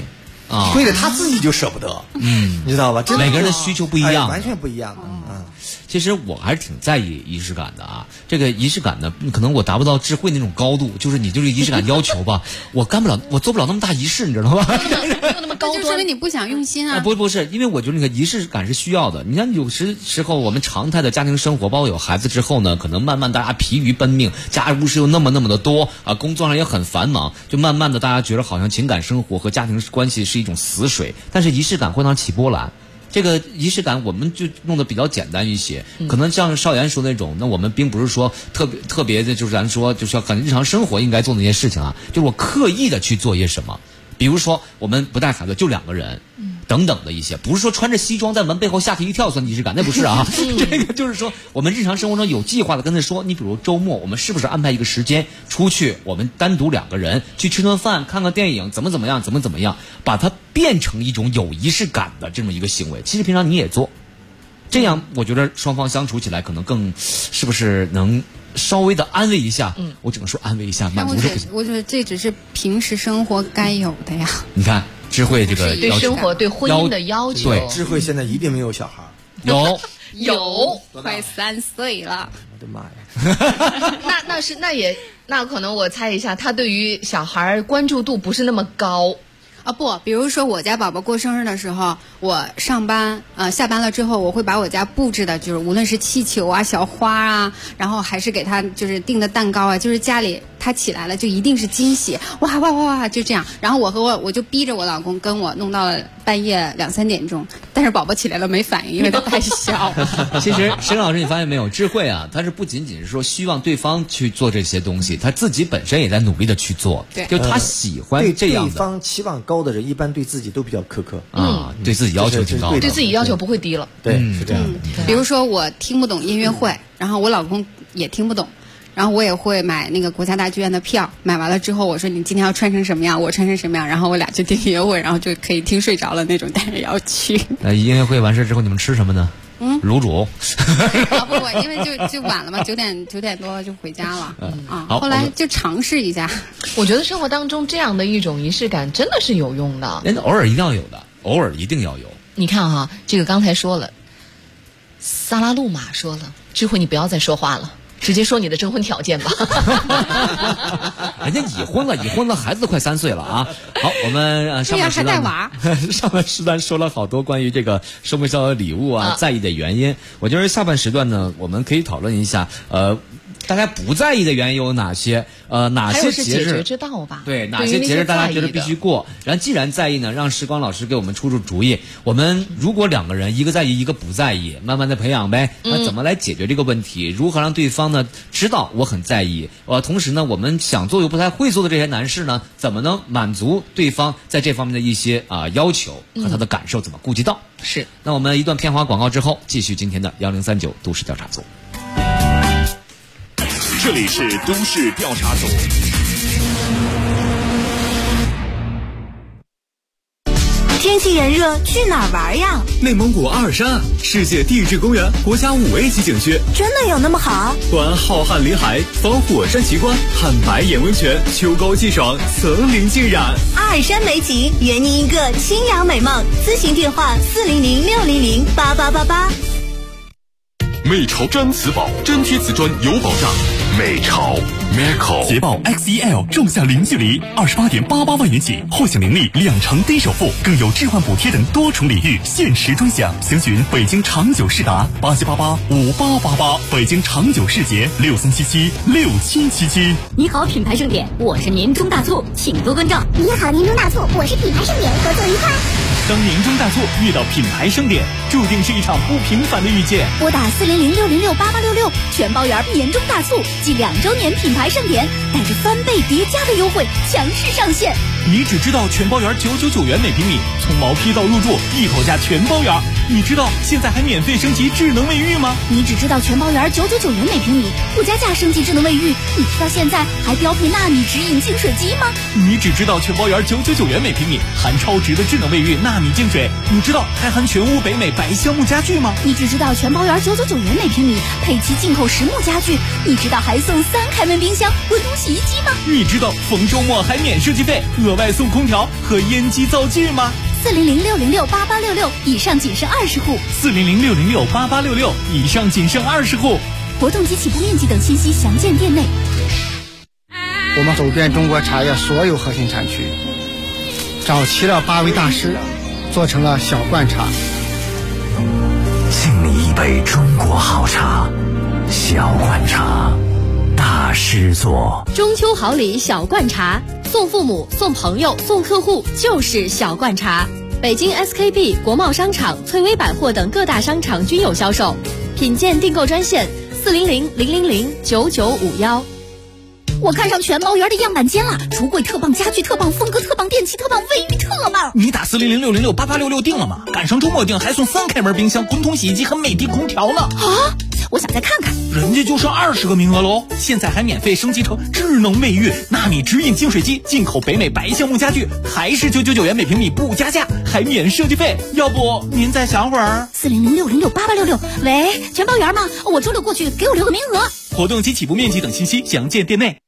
啊， 贵的他自己就舍不得。你知道吧？ 每个人的需求不一样， 完全不一样。 其实我还是挺在意仪式感的啊。这个仪式感呢，可能我达不到智慧那种高度，就是你就是仪式感要求吧，我做不了那么大仪式，你知道吗？ 没有那么高端，就说明你不想用心啊。 不是，因为我觉得那个仪式感是需要的。你看有时候我们常态的家庭生活，包括有孩子之后呢，可能慢慢大家疲于奔命，家务事又那么的多啊，工作上也很繁忙，就慢慢的大家觉得好像情感生活和家庭关系是一种死水，但是仪式感会让起波澜。这个仪式感我们就弄得比较简单一些，可能像少言说那种，那我们并不是说特别的，就是咱说就是要很日常生活应该做那些事情啊，就是我刻意的去做些什么，比如说我们不带孩子就2个人，等等的一些，不是说穿着西装在门背后吓他一跳算仪式感，那不是啊。这个就是说我们日常生活中有计划的跟他说，你比如周末我们是不是安排一个时间出去，我们单独2个人去吃顿饭，看个电影，怎么样，把它变成一种有仪式感的这么一个行为。其实平常你也做，这样我觉得双方相处起来可能更是不是能稍微的安慰一下。我只能说安慰一下，满足是不行。 我觉得这只是平时生活该有的呀。 你看智慧这个对生活对婚姻的要求， 对智慧现在一定没有小孩， 有快3岁了， 我的妈呀！ 那可能我猜一下，他对于小孩关注度不是那么高。 不，比如说我家宝宝过生日的时候，我上班下班了之后，我会把我家布置的，就是无论是气球啊、小花啊，然后还是给他就是订的蛋糕啊，就是家里他起来了就一定是惊喜，哇，就这样。然后我就逼着我老公跟我弄到了半夜2、3点钟，但是宝宝起来了没反应，因为他太小。 其实沈老师，你发现没有，智慧啊，他是不仅仅是说希望对方去做这些东西，他自己本身也在努力的去做。 对， 就他喜欢这样的。 对方期望高的人，一般对自己都比较苛刻啊，对自己要求挺高的， 对自己要求不会低了。 对，是这样的。 比如说我听不懂音乐会，然后我老公也听不懂。然后我也会买那个国家大剧院的票，买完了之后我说你今天要穿成什么样，我穿成什么样，然后我俩去听音乐会，然后就可以听睡着了那种，但是也要去。 音乐会完事之后你们吃什么呢？卤煮。 不，因为就晚了嘛，9点多就回家了。 好， 后来就尝试一下。 我觉得生活当中这样的一种仪式感真的是有用的， 人偶尔一定要有的，偶尔一定要有。 你看哈，这个刚才说了，萨拉路马说了，智慧你不要再说话了。直接说你的征婚条件吧。 人家已婚了，孩子都快3岁了啊。好，我们上半时段说了好多关于这个收没收到礼物啊，在意的原因。我觉得下半时段呢，我们可以讨论一下，大家不在意的原因有哪些？哪些节日？ 解决之道吧。 对，哪些节日大家觉得必须过？然后既然在意呢，让时光老师给我们出主意。我们如果2个人，一个在意，一个不在意，慢慢的培养呗。那怎么来解决这个问题？如何让对方呢知道我很在意？同时呢，我们想做又不太会做的这些男士呢，怎么能满足对方在这方面的一些要求和他的感受？怎么顾及到？ 是。 那我们一段片花广告之后，继续今天的1039都市调查组。 这里是都市调查组。 天气炎热，去哪儿玩呀？ 内蒙古阿尔山，世界地质公园国家5A级景区， 真的有那么好？ 观浩瀚林海，访火山奇观，看白眼温泉，秋高气爽，层林尽染。 阿尔山美景，圆您一个清扬美梦。咨询电话400-600-8888。 美潮毡瓷宝，粘贴瓷砖有保障。美潮 Meco 捷豹 XEL 仲夏零距离，28.88万元起，或享零利2成低首付，更有置换补贴等多重礼遇，限时专享。详询北京长久世达87885888，北京长久世捷63776777。 你好，品牌盛典，我是年终大促，请多关照。 你好，年终大促，我是品牌盛典，合作愉快。 当年终大促遇到品牌盛典，注定是一场不平凡的遇见。 拨打400-606-8866，全包圆年终大促暨2周年品牌盛典，带着翻倍叠加的优惠强势上线。 你只知道全包圆999元每平米，从毛坯到入住一口价全包圆。你知道现在还免费升级智能卫浴吗？ 你只知道全包圆999元每平米，附加价升级智能卫浴。你知道现在还标配纳米直饮净水机吗？ 你只知道全包圆999元每平米，含超值的智能卫浴纳米净水。你知道还含全屋北美白橡木家具吗？ 你只知道全包圆999元每平米，配齐进口实木家具。你知道还送3开门冰箱、温通洗衣机吗？ 你知道逢周末还免设计费，额外送空调和烟机灶具吗？ 400-606-8866，以上仅剩20户。 400-606-8866，以上仅剩20户。 活动及起步面积等信息详见店内。 我们走遍中国茶叶所有核心产区，找齐了8位大师，做成了小罐茶。 敬你一杯中国好茶，小罐茶，大师做。 中秋好礼小罐茶，送父母、送朋友、送客户就是小罐茶。北京 SKP、国贸商场、翠微百货等各大商场均有销售。品鉴订购专线400-000-9951。 我看上全包园的样板间了，橱柜特棒，家具特棒，风格特棒，电器特棒，卫浴特棒。 你打400-606-8866订了吗？赶上周末订还送3开门冰箱、滚筒洗衣机和美的空调呢。 啊！我想再看看。 人家就剩20个名额喽！现在还免费升级成智能卫浴、纳米直饮净水机，进口北美白橡木家具，还是999元每平米不加价，还免设计费。要不您再想会儿 ？400-606-8866。喂，全包园吗？我周6过去，给我留个名额。 活动及起步面积等信息详见店内。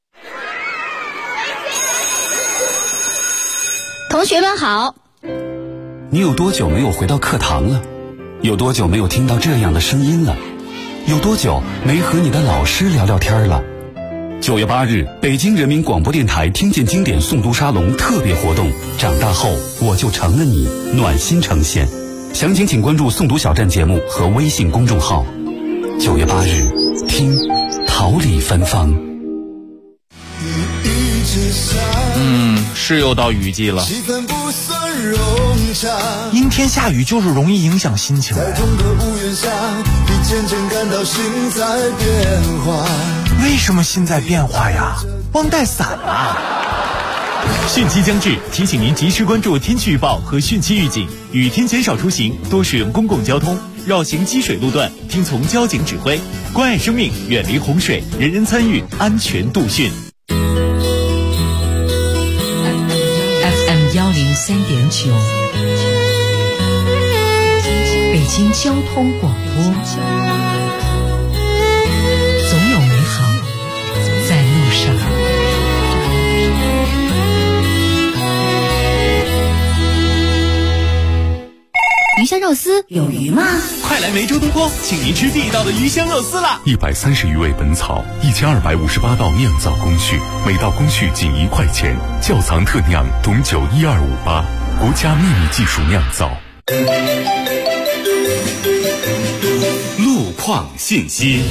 同学们好。 你有多久没有回到课堂了？有多久没有听到这样的声音了？有多久没和你的老师聊聊天了？9月8日，北京人民广播电台听见经典诵读沙龙特别活动，长大后我就成了你，暖心呈现。详情请关注诵读小站节目和微信公众号。9月8日，听桃李芬芳。 是又到雨季了，阴天下雨就是容易影响心情。为什么心在变化呀？忘带伞了。汛期将至，提醒您及时关注天气预报和汛期预警，雨天减少出行，多使用公共交通，绕行积水路段，听从交警指挥，关爱生命，远离洪水，人人参与，安全度汛。 103.9，北京交通广播，总有美好在路上。 鱼香肉丝有鱼吗？ 快来梅州东坡，请您吃地道的鱼香肉丝啦 ！130余味本草，1258道酿造工序，每道工序仅1块钱，窖藏特酿董酒12588，国家秘密技术酿造。 路况信息。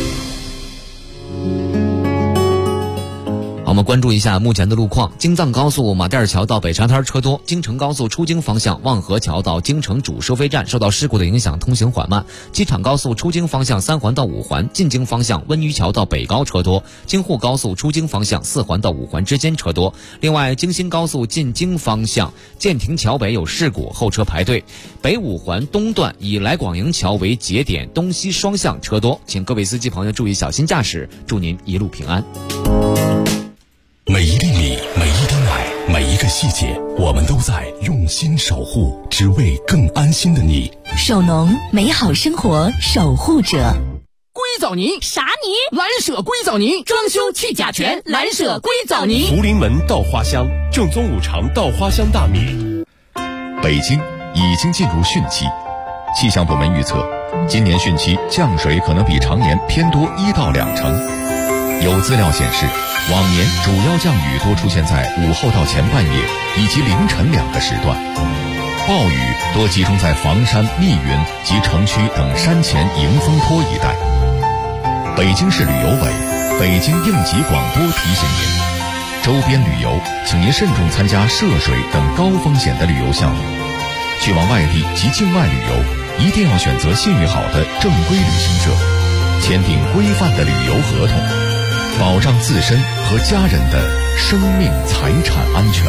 我们关注一下目前的路况。京藏高速马甸儿桥到北茶滩车多，京承高速出京方向望河桥到京承主收费站受到事故的影响，通行缓慢。机场高速出京方向3环到5环，进京方向温榆桥到北高车多。京沪高速出京方向4环到5环之间车多。另外，京新高速进京方向建亭桥北有事故，后车排队。北5环东段以来广营桥为节点，东西双向车多，请各位司机朋友注意小心驾驶，祝您一路平安。 每一粒米，每一滴奶，每一个细节，我们都在用心守护，只为更安心的你。 手农，美好生活守护者。 硅藻泥啥泥？ 蓝舍硅藻泥，装修去甲醛，蓝舍硅藻泥。 福临门稻花香，正宗5常稻花香大米。 北京已经进入汛期，气象部门预测，今年汛期降水可能比常年偏多1到2成。有资料显示，往年主要降雨多出现在午后到前半夜以及凌晨2个时段，暴雨多集中在房山、密云及城区等山前迎风坡一带。北京市旅游委、北京应急广播提醒您，周边旅游请您慎重参加涉水等高风险的旅游项目。去往外地及境外旅游，一定要选择信誉好的正规旅行社，签订规范的旅游合同，保障自身和家人的生命财产安全。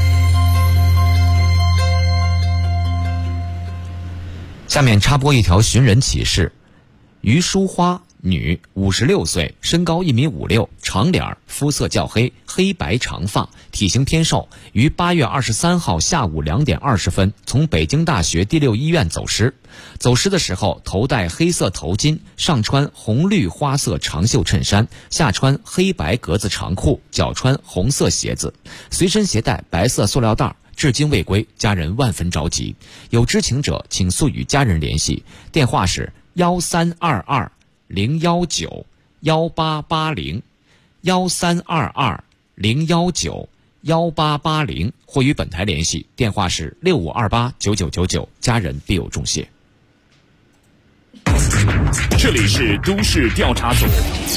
下面插播一条寻人启事：于淑花，女，56岁，身高1.56米，长脸，肤色较黑，黑白长发，体型偏瘦，于8月23号下午2点20分从北京大学第6医院走失。走失的时候，头戴黑色头巾，上穿红绿花色长袖衬衫，下穿黑白格子长裤，脚穿红色鞋子，随身携带白色塑料袋， 至今未归，家人万分着急。有知情者请速与家人联系，电话是1322-019-1880，1322-019-1880，或与本台联系，电话是6528-9999，家人必有重谢。 这里是都市调查组。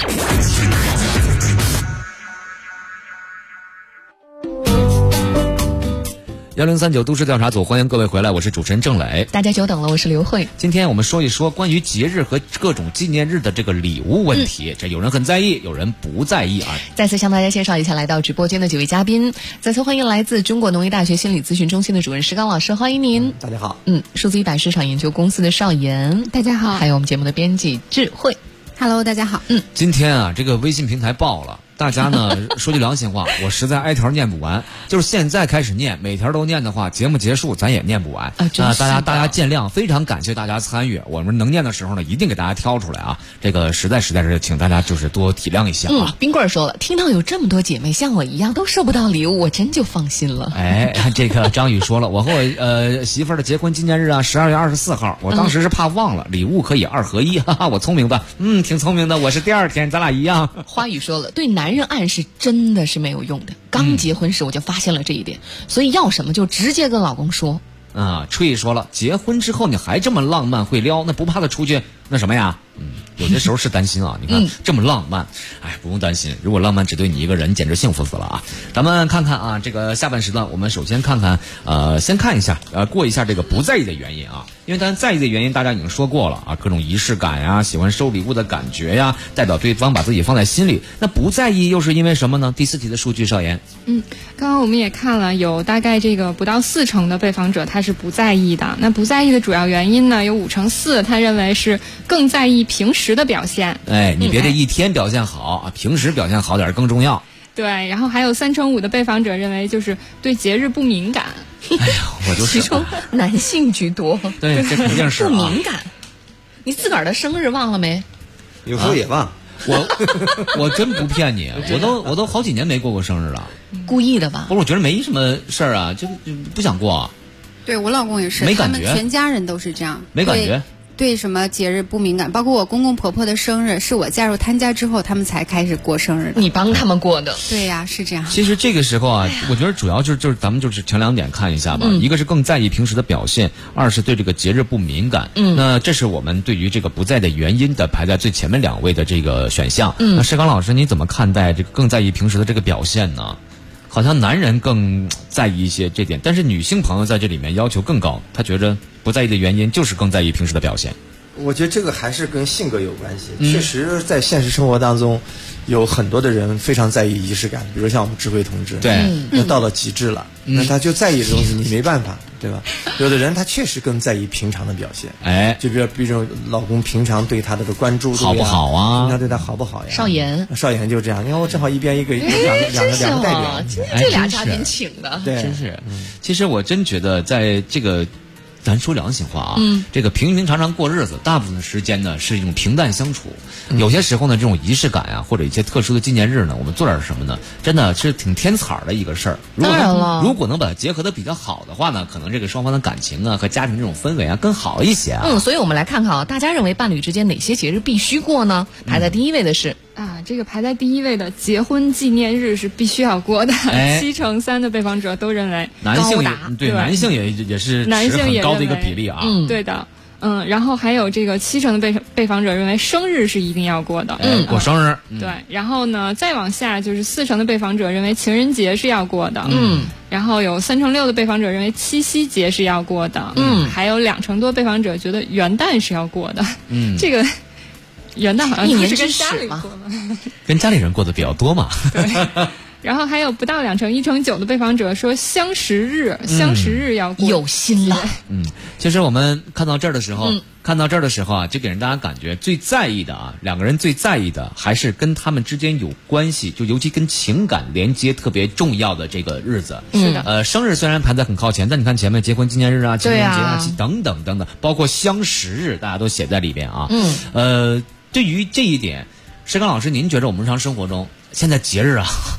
1039都市调查组，欢迎各位回来，我是主持人郑磊。 大家久等了，我是刘慧。 今天我们说一说关于节日和各种纪念日的这个礼物问题，这有人很在意，有人不在意啊。 再次向大家介绍一下来到直播间的几位嘉宾，再次欢迎来自中国农业大学心理咨询中心的主任石刚老师，欢迎您。 大家好。 数字100市场研究公司的邵岩， 大家好。 还有我们节目的编辑智慧 ，Hello， 大家好。 今天啊，这个微信平台爆了。大家呢说句良心话，我实在挨条念不完，就是现在开始念，每条都念的话，节目结束咱也念不完大家见谅，非常感谢大家参与，我们能念的时候呢，一定给大家挑出来啊。这个实在是请大家就是多体谅一下啊。 冰棍说了，听到有这么多姐妹像我一样都收不到礼物，我真就放心了。 这个张宇说了，我和我媳妇儿的结婚纪念日啊，12月24号，我当时是怕忘了，礼物可以2合1，哈哈，我聪明吧？挺聪明的，我是第2天，咱俩一样。 花语说了，对男人暗示真的是没有用的。刚结婚时我就发现了这一点，所以要什么就直接跟老公说。 吹说了，结婚之后你还这么浪漫会撩，那不怕他出去那什么呀？有些时候是担心啊。你看这么浪漫，不用担心，如果浪漫只对你一个人，简直幸福死了啊！咱们看看啊，这个下半时段，我们首先看看先看一下过一下这个不在意的原因啊。因为咱在意的原因大家已经说过了啊，各种仪式感呀，喜欢收礼物的感觉呀，代表对方把自己放在心里。那不在意又是因为什么呢？第4题的数据，邵岩。 刚刚我们也看了，有大概这个不到40%的被访者他是不在意的。那不在意的主要原因呢，有54%他认为是更在意平时的表现。 你别这一天表现好啊，平时表现好点更重要。 对，然后还有3%-5%的被访者认为就是对节日不敏感。 我就是其中男性居多。 对，这肯定是不敏感。你自个儿的生日忘了没？ 有时候也忘。 我真不骗你，我都好几年没过过生日了。 故意的吧？ 不是，我觉得没什么事儿啊，就不想过。 对，我老公也是， 没感觉， 他们全家人都是这样， 没感觉。 对什么节日不敏感，包括我公公婆婆的生日，是我嫁入他家之后，他们才开始过生日的。 你帮他们过的？ 对呀，是这样。 其实这个时候啊，我觉得主要就是咱们就是前2点看一下吧。一个是更在意平时的表现，二是对这个节日不敏感。那这是我们对于这个不在的原因的排在最前面2位的这个选项。那石刚老师，你怎么看待这个更在意平时的这个表现呢？好像男人更在意一些这点，但是女性朋友在这里面要求更高，她觉得不在意的原因就是更在意平时的表现。 我觉得这个还是跟性格有关系。确实在现实生活当中，有很多的人非常在意仪式感，比如像我们智慧同志， 对， 那到了极致了，那他就在意这东西，你没办法，对吧？有的人他确实更在意平常的表现，就比如老公平常对他的关注好不好啊？ 平常对他好不好呀？ 邵岩就这样，你看我正好一边两个代表， 这俩嘉宾请的， 对， 真是。其实我真觉得在这个。咱说良心话啊，这个平平常常过日子，大部分的时间呢是一种平淡相处。有些时候呢，这种仪式感啊，或者一些特殊的纪念日呢，我们做点什么呢？真的是挺添彩的一个事儿。 当然了， 如果能把它结合的比较好的话呢，可能这个双方的感情啊和家庭这种氛围啊更好一些啊。 所以我们来看看啊，大家认为伴侣之间哪些节日必须过呢？排在第1位的是。 这个排在第1位的结婚纪念日是必须要过的，73%的被访者都认为男性也是很高的一个比例啊。 对的。然后还有这个70%的被访者认为生日是一定要过的， 过生日。 对，然后呢，再往下就是40%的被访者认为情人节是要过的，然后有3%-6%的被访者认为七夕节是要过的，还有2%多被访者觉得元旦是要过的，这个。元旦好像是跟家里过嘛， 跟家里人过得比较多嘛。 对，然后还有不到1%-9%的被访者说相识日要过， 有心了。 其实我们看到这儿的时候啊，就给人大家感觉最在意的啊，两个人最在意的还是跟他们之间有关系，就尤其跟情感连接特别重要的这个日子。 是的。 生日虽然排在很靠前，但你看前面结婚纪念日啊、情人节啊等等等等，包括相识日，大家都写在里边啊。对于这一点，石刚老师，您觉得我们日常生活中现在节日啊，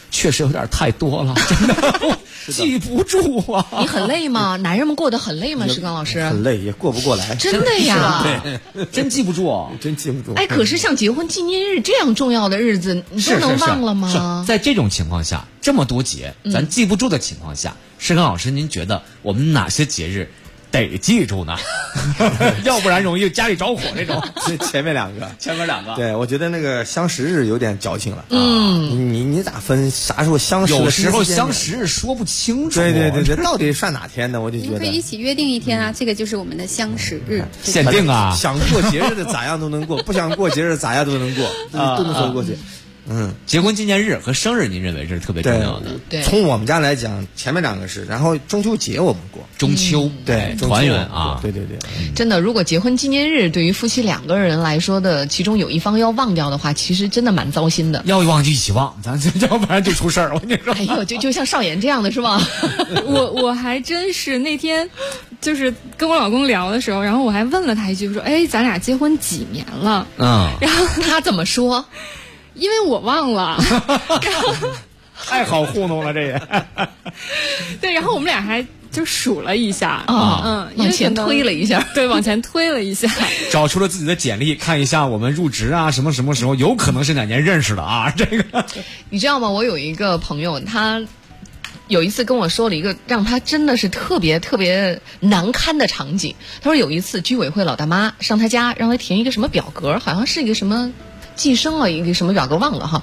确实有点太多了，真的记不住啊。 你很累吗？男人们过得很累吗？石刚老师很累，也过不过来。 真的呀， 对，真记不住， 真记不住。 哎，可是像结婚纪念日这样重要的日子，你都能忘了吗？ 在这种情况下，这么多节咱记不住的情况下，石刚老师，您觉得我们哪些节日得记住呢？要不然容易家里着火那种。 前面两个，对，我觉得那个相识日有点矫情了。你咋分啥时候相识？ 有时候相识日说不清楚。 对，到底算哪天呢？我就觉得可以一起约定一天啊，这个就是我们的相识日。 限定啊， 想过节日的咋样都能过，不想过节日咋样都能过，都能说过去。 结婚纪念日和生日，您认为这是特别重要的？ 对， 从我们家来讲，前面两个是，然后中秋节我们过， 中秋对团圆啊， 对， 真的，如果结婚纪念日对于夫妻两个人来说的，其中有一方要忘掉的话，其实真的蛮糟心的。 要忘就一起忘，咱要不然就出事儿。我跟你说， 哎呦，就像少妍这样的是吧？ 我还真是那天就是跟我老公聊的时候，然后我还问了他一句，说：“哎，咱俩结婚几年了？”然后他怎么说？ 因为我忘了， 太好糊弄了，这也。 对，然后我们俩还就数了一下， 往前推了一下， 对，往前推了一下， 找出了自己的简历，看一下我们入职啊，什么时候，有可能是哪年认识的啊？这个， 你知道吗？我有一个朋友，他有一次跟我说了一个让他真的是特别特别难堪的场景。他说有一次居委会老大妈上他家，让他填一个什么表格，好像是一个什么。寄生了一个什么表格忘了哈，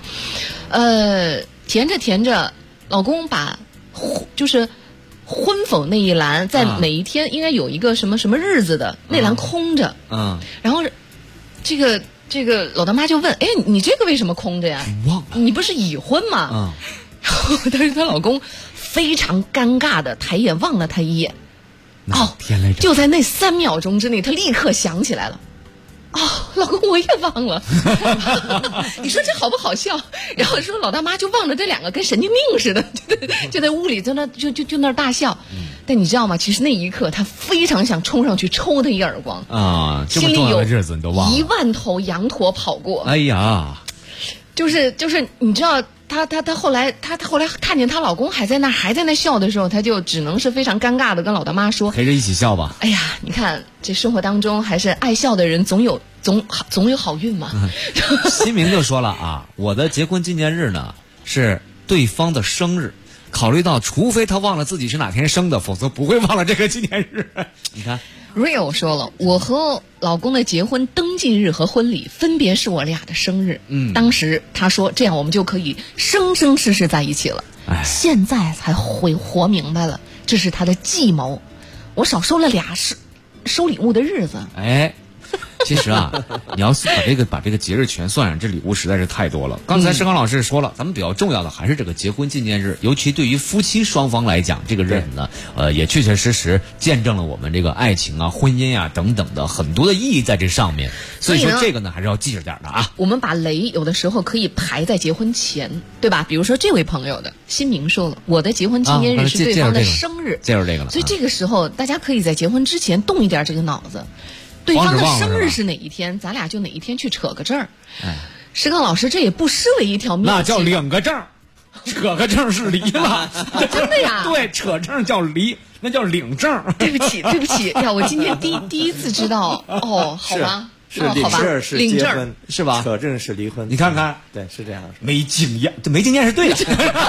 填着，老公把就是婚否那一栏在哪一天应该有一个什么日子的那栏空着，然后这个老大妈就问，哎，你这个为什么空着呀？你不是已婚吗？然后但是她老公非常尴尬的抬眼望了她一眼，就在那3秒钟之内，他立刻想起来了。老公，我也忘了。你说这好不好笑？然后说老大妈就望着这两个跟神经病似的，就在屋里在那就那大笑。但你知道吗？其实那一刻他非常想冲上去抽他一耳光啊！ 心里有日子你都忘了 10000头羊驼跑过。 哎呀， 就是你知道。她后来看见她老公还在那笑的时候，她就只能是非常尴尬的跟老大妈说：“ 陪着一起笑吧。” 哎呀，你看这生活当中还是爱笑的人总有好运嘛。 新明就说了啊，我的结婚纪念日呢是对方的生日，考虑到除非他忘了自己是哪天生的，否则不会忘了这个纪念日。你看。 Real 说了，我和老公的结婚登记日和婚礼分别是我俩的生日。当时他说这样我们就可以生生世世在一起了。现在才活明白了，这是他的计谋。我少收了俩收礼物的日子。 其实啊，你要把这个节日全算上，这礼物实在是太多了。刚才石刚老师说了，咱们比较重要的还是这个结婚纪念日，尤其对于夫妻双方来讲，这个日子呢，也确确实实见证了我们这个爱情啊、婚姻啊等等的很多的意义在这上面。所以说这个呢，还是要记着点的啊。 我们把雷有的时候可以排在结婚前，对吧？比如说这位朋友的新明说了，我的结婚纪念日是对方的生日， 介绍这个了。 所以这个时候大家可以在结婚之前动一点这个脑子。对方的生日是哪一天，咱俩就哪一天去扯个证儿。石刚老师，这也不失为一条妙计。 那叫领个证，扯个证是离了。 真的呀？ 对，扯证叫离，那叫领证。 对不起呀，我今天第一次知道。好吧。 领证是领结婚是吧？ 扯证是离婚。 你看看， 对，是这样。 没经验是对的。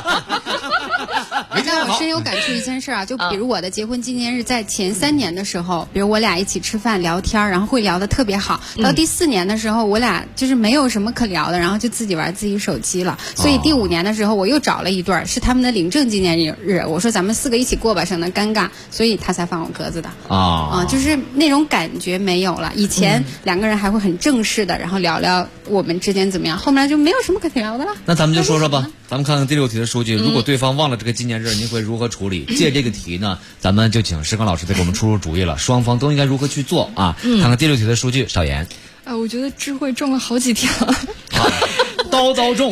但我深有感触一件事啊，就比如我的结婚纪念日在前3年的时候，比如我俩一起吃饭聊天，然后会聊得特别好。到第4年的时候，我俩就是没有什么可聊的，然后就自己玩自己手机了。所以第5年的时候，我又找了一对，是他们的领证纪念日。我说咱们4个一起过吧，省得尴尬，所以他才放我鸽子的。就是那种感觉没有了。以前2个人还会很正式的，然后聊聊我们之间怎么样，后面就没有什么可聊的了。 那咱们就说说吧，咱们看看第6题的数据。如果对方忘了这个纪念日，您会如何处理？借这个题呢，咱们就请石刚老师再给我们出出主意了。双方都应该如何去做啊？看看第6题的数据，少言。 我觉得智慧中了好几条， 刀中。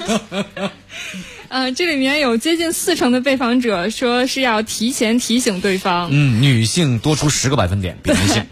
这里面有接近40%的被访者说是要提前提醒对方。 女性多出10个百分点比男性啊。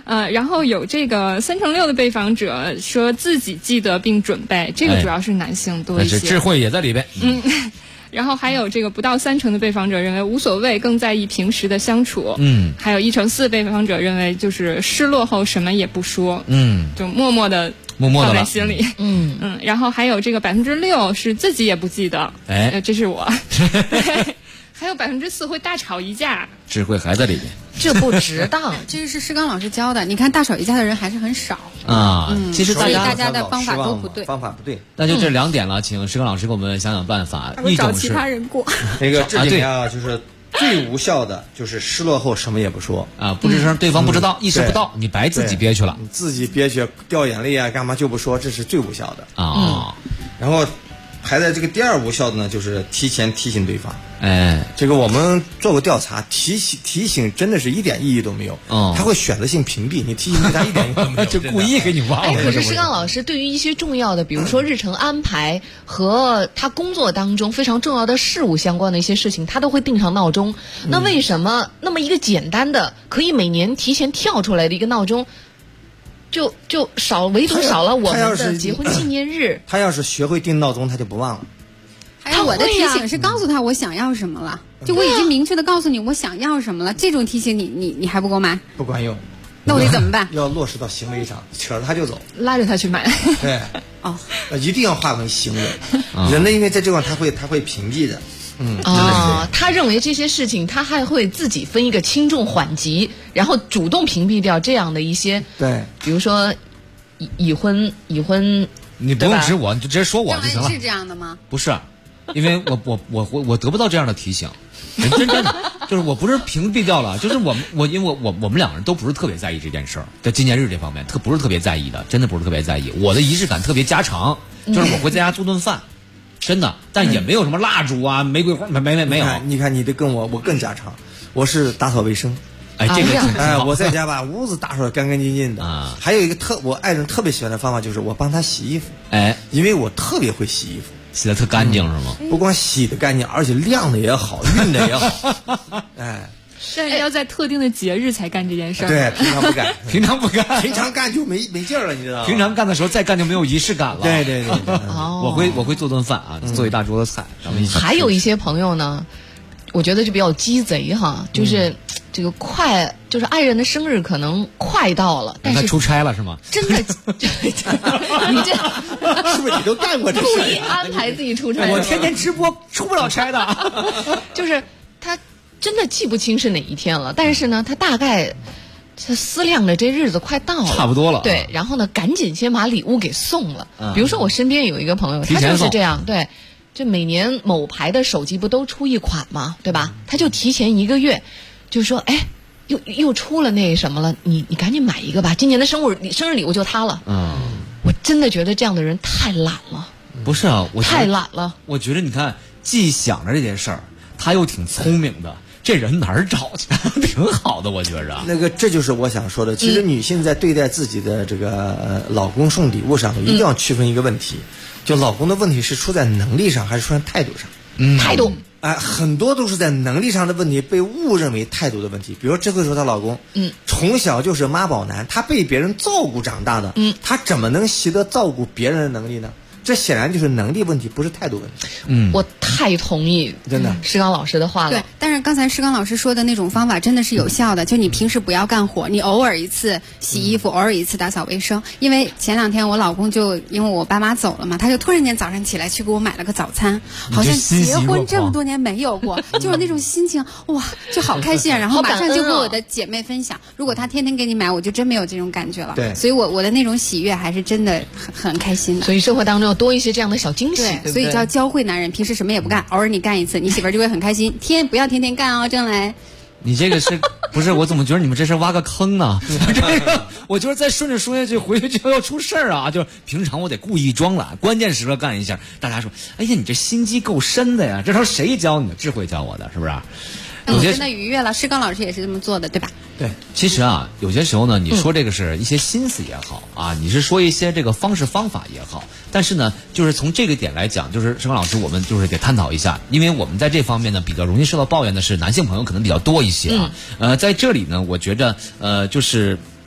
然后有这个3×6的被访者说自己记得并准备，这个主要是男性多一些， 智慧也在里边。 然后还有这个不到30%的被访者认为无所谓，更在意平时的相处。还有1/4的被访者认为就是失落后什么也不说，就默默的放在心里。然后还有这个6%是自己也不记得，这是我。还有4%会大吵一架， 智慧还在里面。 这不值当，这是施刚老师教的。你看大吵一架的人还是很少啊。 其实大家的方法都不对， 方法不对。 那就这2点了，请施刚老师给我们想想办法。一种是找其他人过。 那个这里面啊，就是最无效的，就是失落后什么也不说啊，不吱声，对方不知道，意识不到，你白自己憋屈了， 你自己憋屈掉眼泪啊，干嘛就不说，这是最无效的啊。 然后排在这个第2无效的呢，就是提前提醒对方。这个我们做过调查，提醒真的是一点意义都没有。他会选择性屏蔽你，提醒对他一点意义都没有， 就故意给你忘了。 可是施刚老师对于一些重要的，比如说日程安排和他工作当中非常重要的事物相关的一些事情，他都会定上闹钟。那为什么那么一个简单的可以每年提前跳出来的一个闹钟，就唯独少了我们的结婚纪念日？ 他要是学会定闹钟，他就不忘了。 还有我的提醒是告诉他我想要什么了，就我已经明确的告诉你我想要什么了，这种提醒你还不给我买？ 不管用。 那我得怎么办？ 要落实到行为上，扯着他就走， 拉着他去买。 对，一定要化为行为。人呢，因为在这块他会屏蔽的。 他认为这些事情他还会自己分一个轻重缓急，然后主动屏蔽掉这样的一些， 对， 比如说已婚， 你不用指我，你就直接说我就行了。 是这样的吗？ 不是，因为我得不到这样的提醒，真的就是我不是屏蔽掉了，就是因为我们2个人都不是特别在意这件事儿，在纪念日这方面不是特别在意的，真的不是特别在意。我的仪式感特别家常，就是我会在家做顿饭。真的，但也没有什么蜡烛啊、玫瑰花，没有。 你看，你的跟我更家常，我是打扫卫生。 这个我在家把屋子打扫得干干净净的啊。还有一个我爱人特别喜欢的方法就是我帮他洗衣服，因为我特别会洗衣服， 洗得特干净是吗？ 不光洗得干净，而且晾的也好，熨的也好。 但是要在特定的节日才干这件事儿。 对，平常不干， 平常干就没劲儿了，你知道吗？ 平常干的时候再干就没有仪式感了。 对。 我会做顿饭啊，做一大桌子菜，咱们一起。 还有一些朋友呢，我觉得就比较鸡贼哈，就是这个就是爱人的生日可能快到了，但是他出差了是吗？ 真的，你这是不是你都干过这事？ 故意安排自己出差？ 我天天直播出不了差的， 就是他。真的记不清是哪一天了，但是呢，他大概思量着这日子快到了， 差不多了。 对，然后呢，赶紧先把礼物给送了。比如说我身边有一个朋友，他就是这样，对，就每年某牌的手机不都出一款嘛，对吧？他就提前1个月，就说，又出了那什么了，你赶紧买一个吧，今年的生日礼物就它了。我真的觉得这样的人太懒了。 不是啊，我太懒了。 我觉得你看，既想着这件事儿，他又挺聪明的。这人哪儿找去？挺好的，我觉着。 这就是我想说的。其实女性在对待自己的这个老公送礼物上头，一定要区分一个问题，就老公的问题是出在能力上还是出在态度上？ 态度。 很多都是在能力上的问题被误认为态度的问题。比如这个时候她老公，从小就是妈宝男，他被别人照顾长大的，他怎么能习得照顾别人的能力呢？这显然就是能力问题，不是态度问题。 我太同意真的施刚老师的话了。 对，但是刚才施刚老师说的那种方法真的是有效的，就你平时不要干活，你偶尔一次洗衣服，偶尔一次打扫卫生。因为前2天我老公因为我爸妈走了嘛，他就突然间早上起来去给我买了个早餐，好像结婚这么多年没有过，就是那种心情哇，就好开心啊！然后马上就跟我的姐妹分享，如果他天天给你买，我就真没有这种感觉了。 对， 所以我的那种喜悦还是真的很开心的。 所以生活当中多一些这样的小惊喜， 对，所以叫教会男人，平时什么也不干，偶尔你干一次，你媳妇儿就会很开心。不要天天干哦，郑来。 你这个是不是？我怎么觉得你们这是挖个坑呢？我就是再顺着说下去，回去就要出事儿啊！就是平常我得故意装懒，关键时刻干一下，大家说：“哎呀，你这心机够深的呀！”这都谁教你的？智慧教我的，是不是？ 我真的愉悦了。施刚老师也是这么做的，对吧？ 对， 其实啊，有些时候呢，你说这个是一些心思也好啊，你是说一些这个方式方法也好，但是呢，就是从这个点来讲，就是施刚老师，我们就是得探讨一下，因为我们在这方面呢，比较容易受到抱怨的是男性朋友可能比较多一些啊。在这里呢，我觉着就是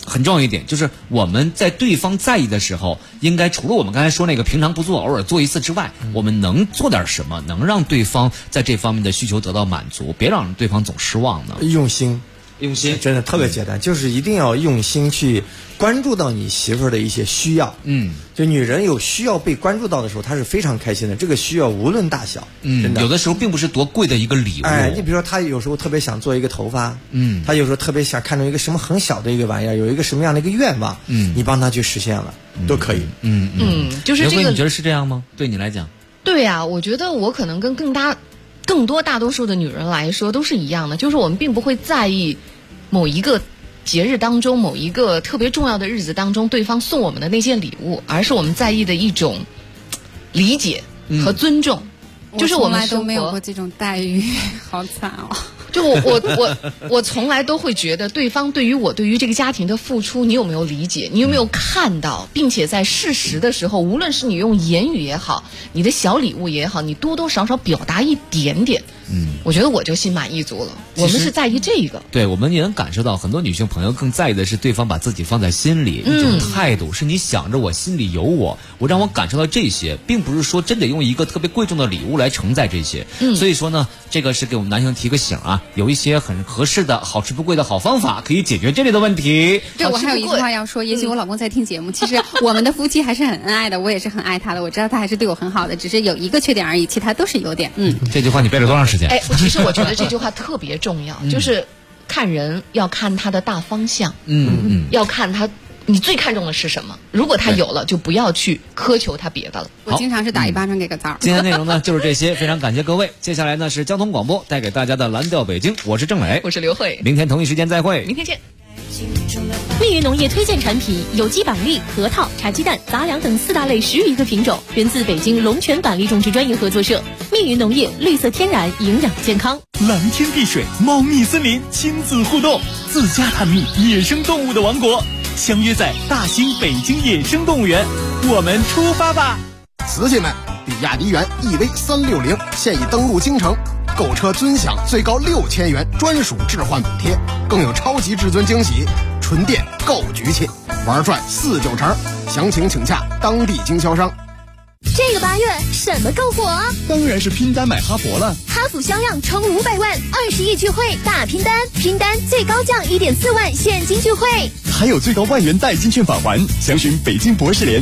很重要一点就是我们在对方在意的时候，应该除了我们刚才说那个平常不做偶尔做一次之外，我们能做点什么能让对方在这方面的需求得到满足，别让对方总失望呢？ 用心真的特别简单，就是一定要用心去关注到你媳妇儿的一些需要。就女人有需要被关注到的时候，她是非常开心的。这个需要无论大小，真的有的时候并不是多贵的一个礼物。 你比如说她有时候特别想做一个头发，她有时候特别想看中一个什么很小的一个玩意儿，有一个什么样的一个愿望，你帮她去实现了，都可以。 就是这个， 你觉得是这样吗？对你来讲？ 对呀，我觉得我可能跟更多大多数的女人来说都是一样的，就是我们并不会在意某一个节日当中，某一个特别重要的日子当中，对方送我们的那些礼物，而是我们在意的一种理解和尊重。就是我们从来都没有过这种待遇，好惨哦。 就我从来都会觉得对方对于这个家庭的付出，你有没有理解？你有没有看到？并且在适时的时候，无论是你用言语也好，你的小礼物也好，你多多少少表达一点点。我觉得我就心满意足了。我们是在意这个。 对，我们也能感受到很多女性朋友更在意的是对方把自己放在心里，一种态度，是你想着我心里有我让我感受到这些，并不是说真得用一个特别贵重的礼物来承载这些。所以说呢，这个是给我们男性提个醒啊，有一些很合适的好吃不贵的好方法可以解决这类的问题。 对，我还有一句话要说，也许我老公在听节目，其实我们的夫妻还是很恩爱的，我也是很爱他的，我知道他还是对我很好的，只是有一个缺点而已，其他都是优点。 这句话你背了多长时间？ 其实我觉得这句话特别重要，就是看人要看他的大方向，要看他你最看重的是什么。如果他有了，就不要去苛求他别的了。 我经常是打一巴掌给个枣。 今天内容呢就是这些，非常感谢各位。接下来呢是交通广播带给大家的蓝调北京，我是郑磊， 我是刘慧， 明天同一时间再会， 明天见。 蜜云农业推荐产品有机板栗、核桃、茶鸡蛋、杂粮等4大类10余个品种，源自北京龙泉板栗种植专业合作社。蜜云农业，绿色天然，营养健康。 蓝天碧水，茂密森林，亲子互动，自家探秘野生动物的王国，相约在大兴北京野生动物园，我们出发吧！ 瓷器们，比亚迪元 EV360现已登陆京城，购车尊享最高6000元专属置换补贴，更有超级至尊惊喜，纯电够局气，玩转4-9成，详情请洽当地经销商。 这个8月什么够火？ 当然是拼单买哈佛了。 哈弗销量冲500万，20亿聚会大拼单，拼单最高降1.4万现金聚会， 还有最高万元代金券返还，详询北京博士联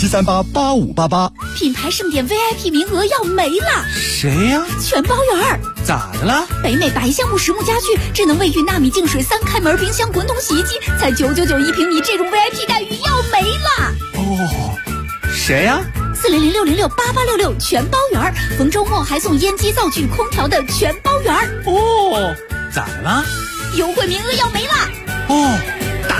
67388588。 品牌盛典 VIP 名额要没了。 谁呀？ 全包圆。 咋的了？ 北美白橡木实木家具、智能卫浴、纳米净水、3开门冰箱、滚筒洗衣机，才999一平米，这种 VIP 待遇要没了。 哦，谁呀 ？400-606-8866全包圆，逢周末还送烟机、灶具、空调的全包圆。 哦，咋的了？ 优惠名额要没了。 哦，打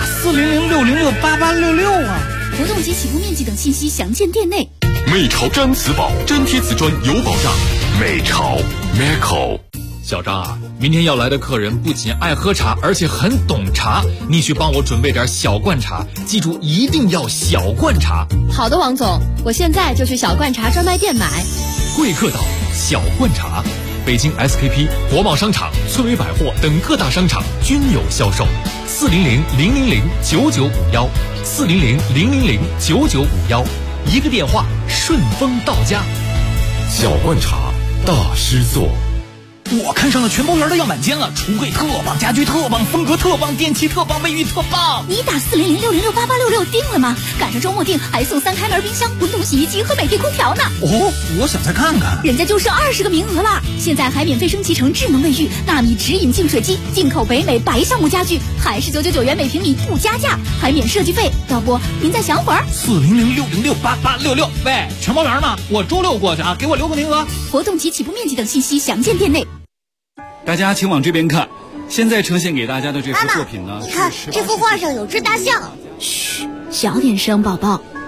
400-606-8866啊！ 活动及起步面积等信息详见店内。 美潮毡瓷宝，粘贴瓷砖有保障。美潮 Meco。 小张啊，明天要来的客人不仅爱喝茶，而且很懂茶，你去帮我准备点小罐茶，记住一定要小罐茶。 好的，王总，我现在就去小罐茶专卖店买。 贵客岛小罐茶，北京 SKP、国贸商场、翠微百货等各大商场均有销售。400-000-9951，400-000-9951，一个电话顺丰到家。 小罐茶，大师做。 我看上了全包圆的样板间了，橱柜特棒，家居特棒，风格特棒，电器特棒，卫浴特棒。 你打400-606-8866定了吗？赶上周末定还送3开门冰箱、滚筒洗衣机和美的空调呢。 哦，我想再看看。 人家就剩20个名额了，现在还免费升级成智能卫浴、纳米直饮净水机，进口北美白橡木家具，还是999元每平米不加价，还免设计费。要不您再想会儿 ？400-606-8866。喂，全包圆吗？我周6过去啊，给我留个名额。 活动及起步面积等信息详见店内。 大家请往这边看，现在呈现给大家的这幅作品呢， 你看这幅画上有只大象。 嘘，小点声，宝宝。